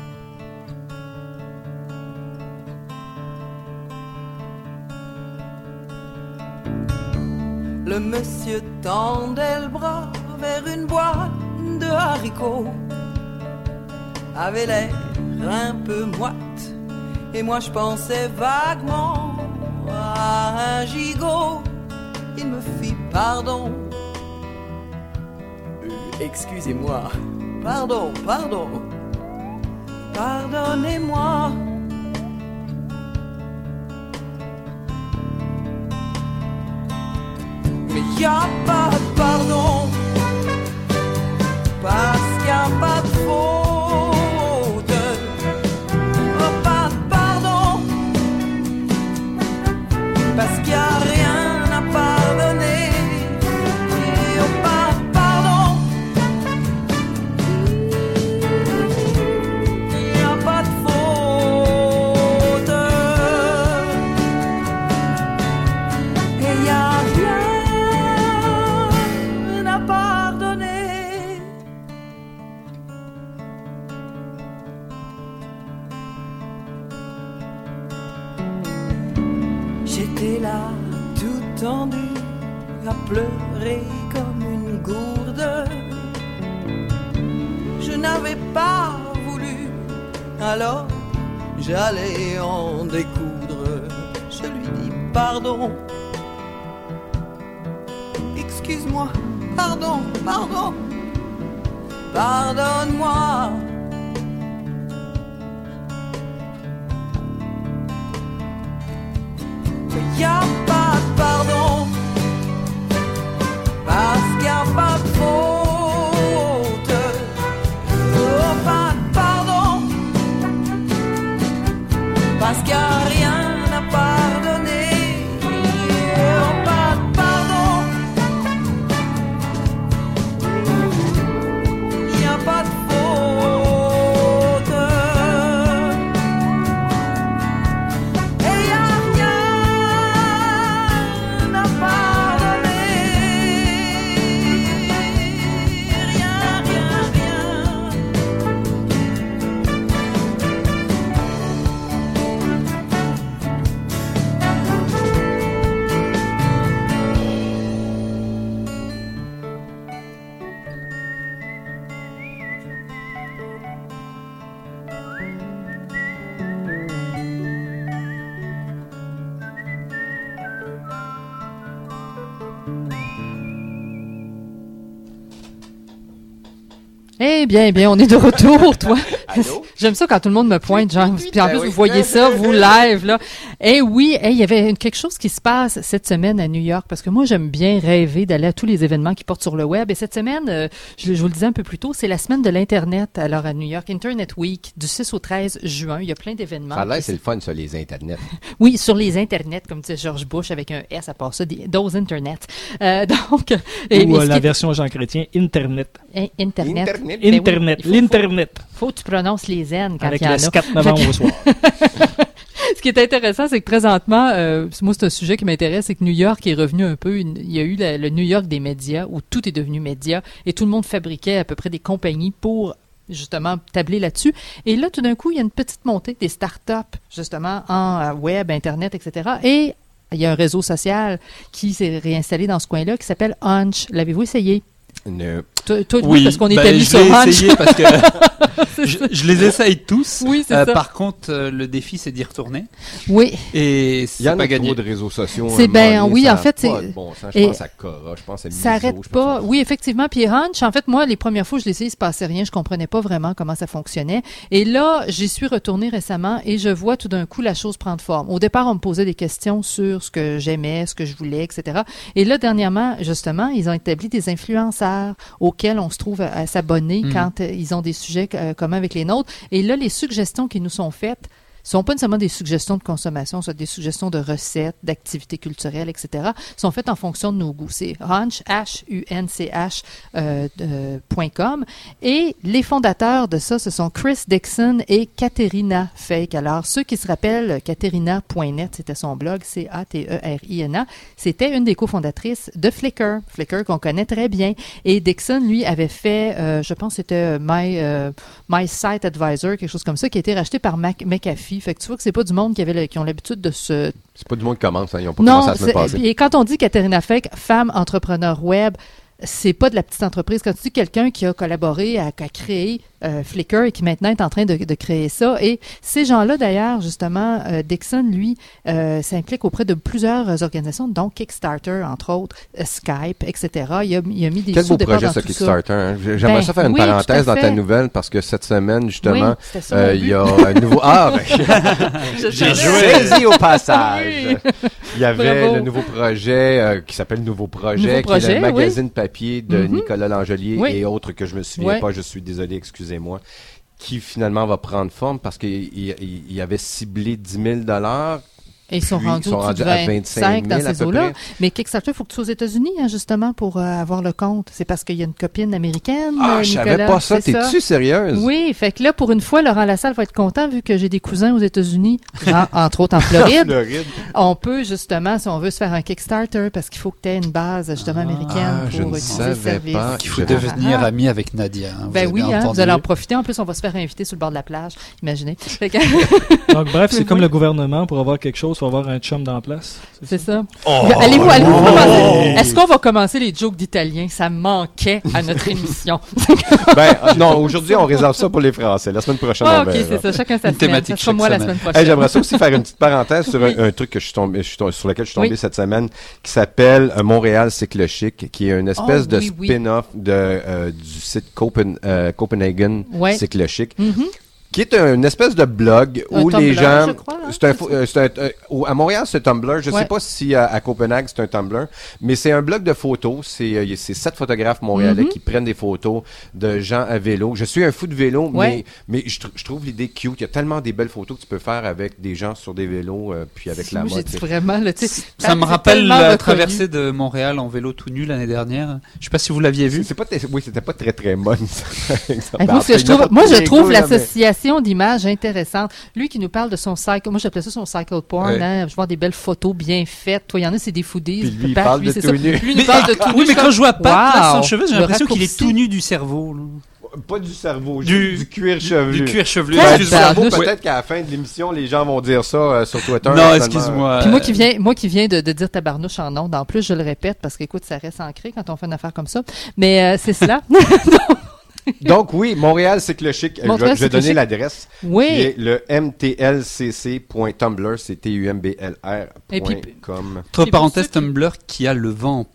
Le monsieur tendait le bras vers une boîte de haricots. Avait l'air un peu moite. Et moi je pensais vaguement à un gigot. Il me fit pardon. Euh, excusez-moi. Pardon, pardon. Pardonnez-moi. Mais y a pas de pardon, parce qu'il y a pas de faute. Oh, pas de pardon, parce qu'il y a rien à pardonner. Et oh, pas de pardon, y a pas de faute. Et y a rien pardonner. J'étais là tout tendu à pleurer comme une gourde. Je n'avais pas voulu, alors j'allais en découdre. Je lui dis pardon. Excuse-moi. Pardon, pardon, pardonne-moi. Mais y a pas de pardon, parce qu'il y a pas de faute. Oh, pas de pardon, parce qu'il y a rien à pardonner. Oh, pas de pardon. Pas de faute. Et y a rien à pardonner. Rien, rien, rien. Eh bien, eh bien, on est de retour, toi. J'aime ça quand tout le monde me pointe, genre, puis en ben plus, oui. vous voyez ça, vous live, là. Eh oui, eh, il y avait une- quelque chose qui se passe cette semaine à New York, parce que moi, j'aime bien rêver d'aller à tous les événements qui portent sur le web. Et cette semaine, euh, je, je vous le disais un peu plus tôt, c'est la semaine de l'Internet, alors à New York, Internet Week, du six au treize juin. Il y a plein d'événements. Ça a l'air, qui c'est le fun, ça, les internets. Oui, sur les internets, comme disait George Bush avec un S à part ça, des, those internets. Euh, donc, et- Ou et euh, ce la qui est- version Jean Chrétien, Internet. in- Internet. Internet. Ben oui, Internet, il faut- l'Internet. Faut, faut que tu prononces les N quand Avec il y en le a. quatre novembre Fait que- au soir. Ce qui est intéressant, c'est que présentement, euh, moi, c'est un sujet qui m'intéresse, c'est que New York est revenu un peu, une- il y a eu la- le New York des médias, où tout est devenu média, et tout le monde fabriquait à peu près des compagnies pour justement tabler là-dessus. Et là, tout d'un coup, il y a une petite montée des startups, justement, en euh, web, Internet, et cetera. Et il y a un réseau social qui s'est réinstallé dans ce coin-là, qui s'appelle Hunch. L'avez-vous essayé? Ne- Toi, toi, Oui, parce qu'on est ben, amis je sur l'ai Hunch. essayé parce que je, je les essaye tous. Oui, c'est Euh, ça. Par contre, euh, le défi, c'est d'y retourner. Oui. Et Il y c'est en pas a gagné. trop de réseaux sociaux. C'est à un ben, moment donné, oui, ça en a fait, pas c'est- de bon sens. Je et- pense à Cora, je pense à Ça Miso, arrête je pas. pense à- Oui, effectivement. Puis Hunch, en fait, moi, les premières fois que je l'ai essayé, il se passait rien. Je comprenais pas vraiment comment ça fonctionnait. Et là, j'y suis retournée récemment et je vois tout d'un coup la chose prendre forme. Au départ, on me posait des questions sur ce que j'aimais, ce que je voulais, et cetera. Et là, dernièrement, justement, ils ont établi des influenceurs auxquels on se trouve à, à s'abonner Mhm. quand euh, ils ont des sujets euh, communs avec les nôtres. Et là, les suggestions qui nous sont faites sont pas nécessairement des suggestions de consommation, sont des suggestions de recettes, d'activités culturelles, et cetera, sont faites en fonction de nos goûts. C'est Hunch, H U N C H, euh, euh, point com. Et les fondateurs de ça, ce sont Chris Dixon et Katerina Fake. Alors, ceux qui se rappellent, katerina point net, c'était son blog, C A T E R I N A. C'était une des cofondatrices de Flickr. Flickr qu'on connaît très bien. Et Dixon, lui, avait fait, euh, je pense que c'était My, euh, My Site Advisor, quelque chose comme ça, qui a été racheté par Mac- McAfee. Fait que tu vois que c'est pas du monde qui avait le- qui ont l'habitude de se... C'est pas du monde qui commence, hein, ils ont pas Non, commencé la semaine c'est- passée. et quand on dit Katerina Fake, femme entrepreneur web, c'est pas de la petite entreprise. Quand tu dis quelqu'un qui a collaboré à, à créer euh, Flickr et qui maintenant est en train de, de créer ça. Et ces gens-là, d'ailleurs, justement, euh, Dixon, lui, euh, s'implique auprès de plusieurs organisations, dont Kickstarter, entre autres, euh, Skype, et cetera. Il a, il a mis des Quel sous beau au départ projet, dans ça, tout Kickstarter. Hein? J'aimerais Ben, ça faire une oui, tout à parenthèse dans ta fait. nouvelle parce que cette semaine, justement, Oui, c'était ça, euh, mon il but. y a un nouveau... Ah, ben, Je j'ai savais. saisi au passage. Oui. Il y avait Bravo. le nouveau projet euh, qui s'appelle Nouveau Projet, Nouveau qui est projet, le magazine papier de Mhm. Nicolas Langelier Oui. et autres que je me souviens Ouais. pas, je suis désolé, excusez-moi, qui finalement va prendre forme parce qu'il il, il- il avait ciblé dix mille dollars. Et ils sont Puis, rendus ils sont au-dessus de rendus à vingt-cinq vingt-cinq dans mille à ces peu eaux-là. près. Mais Kickstarter, il faut que tu sois aux États-Unis, hein, justement, pour euh, avoir le compte. C'est parce qu'il y a une copine américaine. Ah, euh, je savais Nicolas, pas ça. c'est T'es-tu sérieuse? Oui, fait que là, pour une fois, Laurent Lassalle va être content vu que j'ai des cousins aux États-Unis, genre, entre autres en Floride. Floride. On peut, justement, si on veut se faire un Kickstarter, parce qu'il faut que tu aies une base, justement, américaine Ah, je pour ne utiliser le savais service. pas. Il faut Je- devenir Ah. ami avec Nadia. Hein, vous Ben avez oui, bien hein, vous entendu. allez en profiter. En plus, on va se faire inviter sur le bord de la plage. Imaginez. Fait que- Donc, bref, c'est Oui. comme le gouvernement, pour avoir quelque chose, il faut avoir un chum dans la place. C'est ça. Oh! Allez-vous, allez-vous Oh! commencer? Est-ce qu'on va commencer les jokes d'italien? Ça manquait à notre émission. Ben, euh, non, aujourd'hui, on réserve ça pour les Français. La semaine prochaine, Ah, on ok, verra. c'est ça. Chacun sa Une semaine. thématique Ça sera chaque moi la semaine. semaine prochaine. Hey, j'aimerais ça aussi faire une petite parenthèse sur Oui. un, un truc que je suis tombé, je suis tombé- sur lequel je suis tombé Oui. cette semaine, qui s'appelle euh, Montréal Cyclochic, qui est une espèce Oh, de oui, oui. spin-off de, euh, du site Copen, euh, Copenhagen Ouais. Cyclochic. Mhm. Qui est un- une espèce de blog Un où les Tumblr, gens. je crois, hein, c'est un, c'est fo- euh, c'est un- euh, au- à Montréal, c'est un Tumblr. Je Ouais. sais pas si à, à Copenhague, c'est un Tumblr. Mais c'est un blog de photos. C'est euh, y a- c'est sept photographes montréalais Mhm. qui prennent des photos de gens à vélo. Je suis un fou de vélo, Ouais. mais, mais je, tr- je trouve l'idée cute. Il y a tellement des belles photos que tu peux faire avec des gens sur des vélos, euh, puis avec la Moi, mode. j'ai tu dit sais. vraiment, là, tu sais, Ça me c'est rappelle tellement la reconnu. traversée de Montréal en vélo tout nu l'année dernière. Je sais pas si vous l'aviez vu. C'est pas t- oui, c'était pas très très bonne. ça, par exemple. Eh, Ben, moi, en ce que fait, je il y en a trouve, pas moi, tous je les trouve goûts, là, mais- l'association d'images intéressante. Lui qui nous parle de son cycle, moi j'appelais ça son cycle porn, Ouais. hein, je vois des belles photos bien faites. Toi, il y en a, c'est des foodies. Puis lui, il Pat, parle de c'est tout ça. nu. Lui, il Mais- nous parle de tout oui, nu, mais je quand suis je vois comme, Pat là, wow, sans cheveux, j'ai le l'impression qu'il est raccourci. tout nu du cerveau. là. Pas du cerveau, Du- du, du cuir chevelu. Du cuir chevelu. Ben, Ben, du Excuse-moi. cerveau, Ouais. peut-être qu'à la fin de l'émission, les gens vont dire ça euh, sur Twitter. Non, finalement. excuse-moi. Puis moi qui viens, moi qui viens de, de dire tabarnouche en ondes, en plus je le répète parce qu'écoute, ça reste ancré quand on fait une affaire comme ça. Mais euh, c'est cela. Donc oui, Montréal Cyclochic. Euh, Je, Montréal vais- je vais donner Cyclochic. l'adresse. Oui. Qui est le m t l c c point tumblr, c'est T U M B L R Et puis- point com. Entre Puis pour parenthèses, ceux qui- Tumblr qui a le vent en poupe,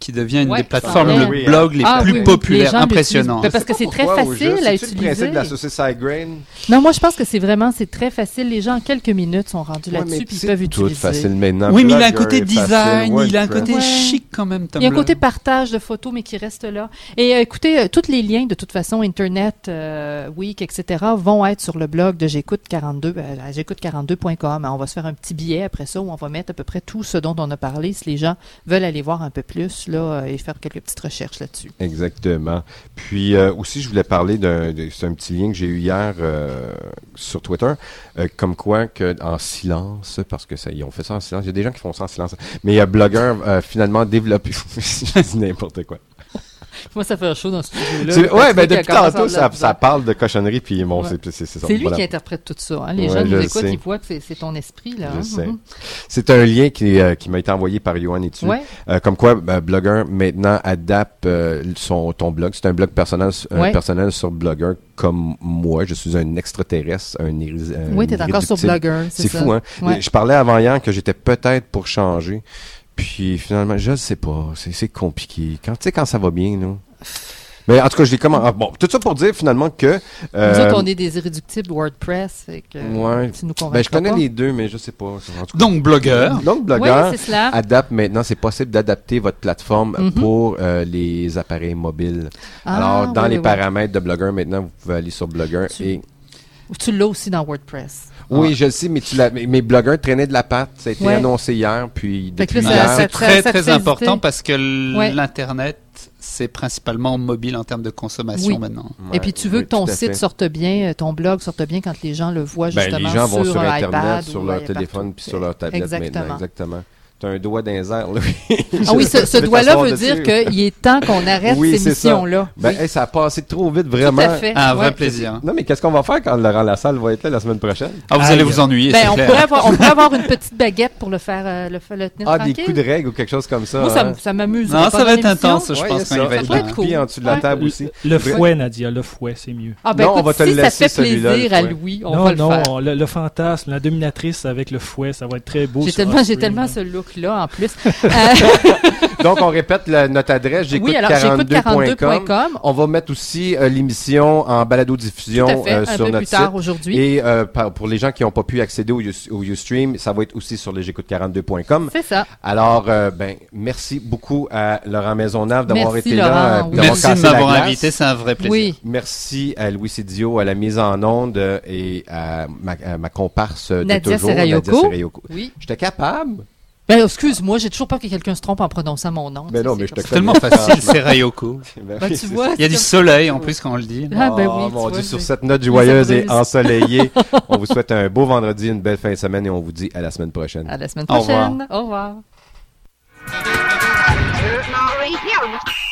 qui devient une Ouais, des plateformes ça de oui, blog les ah, plus oui, oui. populaires, Les gens impressionnant. l'utilisent. Parce que c'est très Pourquoi, au facile juste? à C'est-tu le principe utiliser. de la saucisse iGrain? Non, moi je pense que c'est vraiment, c'est très facile. Les gens en quelques minutes sont rendus Ouais, là-dessus mais puis ils c'est peuvent tout utiliser. facile maintenant. Oui, mais il a un Blogger côté est facile, design, il a un WordPress. côté Ouais. chic quand même, Tumblr. Il y a un côté partage de photos, mais qui reste là. Et euh, écoutez, euh, tous les liens, de toute façon, Internet, euh, Week, et cetera, vont être sur le blog de J'écoute quarante-deux, euh, à j'écoute quarante-deux point com. On va se faire un petit billet après ça où on va mettre à peu près tout ce dont on a parlé si les gens veulent aller voir un peu plus là euh, et faire quelques petites recherches là-dessus. Exactement. Puis euh, aussi, je voulais parler d'un, de- c'est un petit lien que j'ai eu hier euh, sur Twitter, euh, comme quoi que en silence, parce que ça, ils ont fait ça en silence. Il y a des gens qui font ça en silence. Mais il y a Blogger euh, finalement développé. Je dis n'importe quoi. Moi, ça fait chaud dans ce studio-là. C'est- ouais, ben Patrick depuis a commencé tantôt, à ça, de ça la- parle de cochonnerie, puis bon, Ouais. c'est, c'est, c'est ça. C'est lui Voilà. qui interprète tout ça. Hein. Les Ouais, gens je nous le écoutent, sais. ils voient que c'est, c'est ton esprit. Là, Je hein. sais. Mhm. C'est un lien qui, euh, qui m'a été envoyé par Johan Etu. Ouais. Euh, comme quoi, ben, Blogger maintenant adapte euh, son, ton blog. C'est un blog personnel, euh, Ouais. personnel sur Blogger comme moi. Je suis un extraterrestre, un iris, un Oui, t'es encore sur irréductible. Blogger, c'est C'est ça. fou, hein? Ouais. Je parlais avant hier que j'étais peut-être pour changer. Puis finalement, je sais pas. C'est, c'est compliqué. Quand, tu sais, quand ça va bien, nous. Mais en tout cas, je l'ai comment. ah, bon, tout ça pour dire finalement que. Nous euh, autres, on est des irréductibles WordPress. Fait que, Ouais. tu nous Ben, je convaincras connais pas. les deux, mais je sais pas. En tout cas. Donc, Blogger. Donc, Blogger Oui, c'est cela. adapte maintenant. C'est possible d'adapter votre plateforme Mhm. pour euh, les appareils mobiles. Ah, Alors, dans oui, les oui, oui. paramètres de Blogger, maintenant, vous pouvez aller sur Blogger Tu- et. Tu l'as aussi dans WordPress. Oui, Ah. je le sais, mais tu l'as, mais, mais Blogger traînait de la patte. Ça a été Ouais. annoncé hier, puis Fait que depuis là, ça- hier. ça- C'est très, ça te très fait important hésiter. parce que Ouais. l'Internet, c'est principalement mobile en termes de consommation Oui. maintenant. Et puis tu veux oui, que ton tout à site fait. sorte bien, euh, ton blog sorte bien quand les gens le voient Ben, justement les gens vont sur un Internet, iPad sur ou, leur euh, téléphone, partout. puis sur leur tablette Exactement. maintenant. Exactement. T'as un doigt dans les airs, là. Ah oui, ce, ce Tu veux doigt-là t'asseoir veut dessus. dire qu'il est temps qu'on arrête Oui, ces c'est ça. missions-là. Ben, Oui. hey, ça a passé trop vite, vraiment. Tout à fait. Un vrai Ouais. plaisir. Non, mais qu'est-ce qu'on va faire quand Laurent Lassalle va être là la semaine prochaine? Ah, vous Aïe. allez vous ennuyer, Ben, c'est on, clair. pourrait avoir, on pourrait avoir une petite baguette pour le faire, euh, le, fa- le tenir Ah, des tranquille. coups de règle ou quelque chose comme ça. Moi, ça, hein? m- ça m'amuse. Non, ça va être intense, je Ouais, pense, il y a quand il va ça. être pourrait là. être cool. Puis en dessous de la Ouais. table aussi. Le Bref. fouet, Nadia, le fouet, c'est mieux. Ah, ben Non, écoute, on va te si le ça laisser, fait celui-là, plaisir le à fouet. Louis, on non, va le non, faire. le, le fantasme, la dominatrice avec le fouet, ça va être très beau. J'ai sur tellement, j'ai Offspring, tellement là. ce look-là en plus. Euh, Donc, on répète la- notre adresse, j'écoute Oui, alors, quarante-deux j'écoute quarante-deux point point com. com. On va mettre aussi euh, l'émission en balado-diffusion Tout à fait, euh, un sur peu notre plus tard site. aujourd'hui. Et euh, par- pour les gens qui n'ont pas pu accéder au, You- au Ustream, ça va être aussi sur le j'écoute quarante-deux point com. C'est ça. Alors, euh, ben, merci beaucoup à Laurent Maisonneuve d'avoir Merci, été Laurent, là. euh, oui. d'avoir Merci de cassé la m'avoir glace. invité, c'est un vrai plaisir. Oui. Merci à Louis Sidio à la mise en onde euh, et à ma, à ma comparse de Nadia toujours, Serayoko. Nadia Serayoko. Oui. J'étais capable. Ben, excuse-moi, j'ai toujours peur que quelqu'un se trompe en prononçant mon nom. Mais tu sais, non, c'est mais je comme te ça. Tellement facile, c'est Rayoko. Ben Ben, oui, tu c'est vois, ça. Il y a du c'est soleil en plus quand on le dit. Ah, ben Oh, oui, tu mon vois, Dieu, sur j'ai- cette note les joyeuse et abruzzes. ensoleillée, on vous souhaite un beau vendredi, une belle fin de semaine et on vous dit à la semaine prochaine. À la semaine Au revoir. prochaine. Au revoir. Au revoir.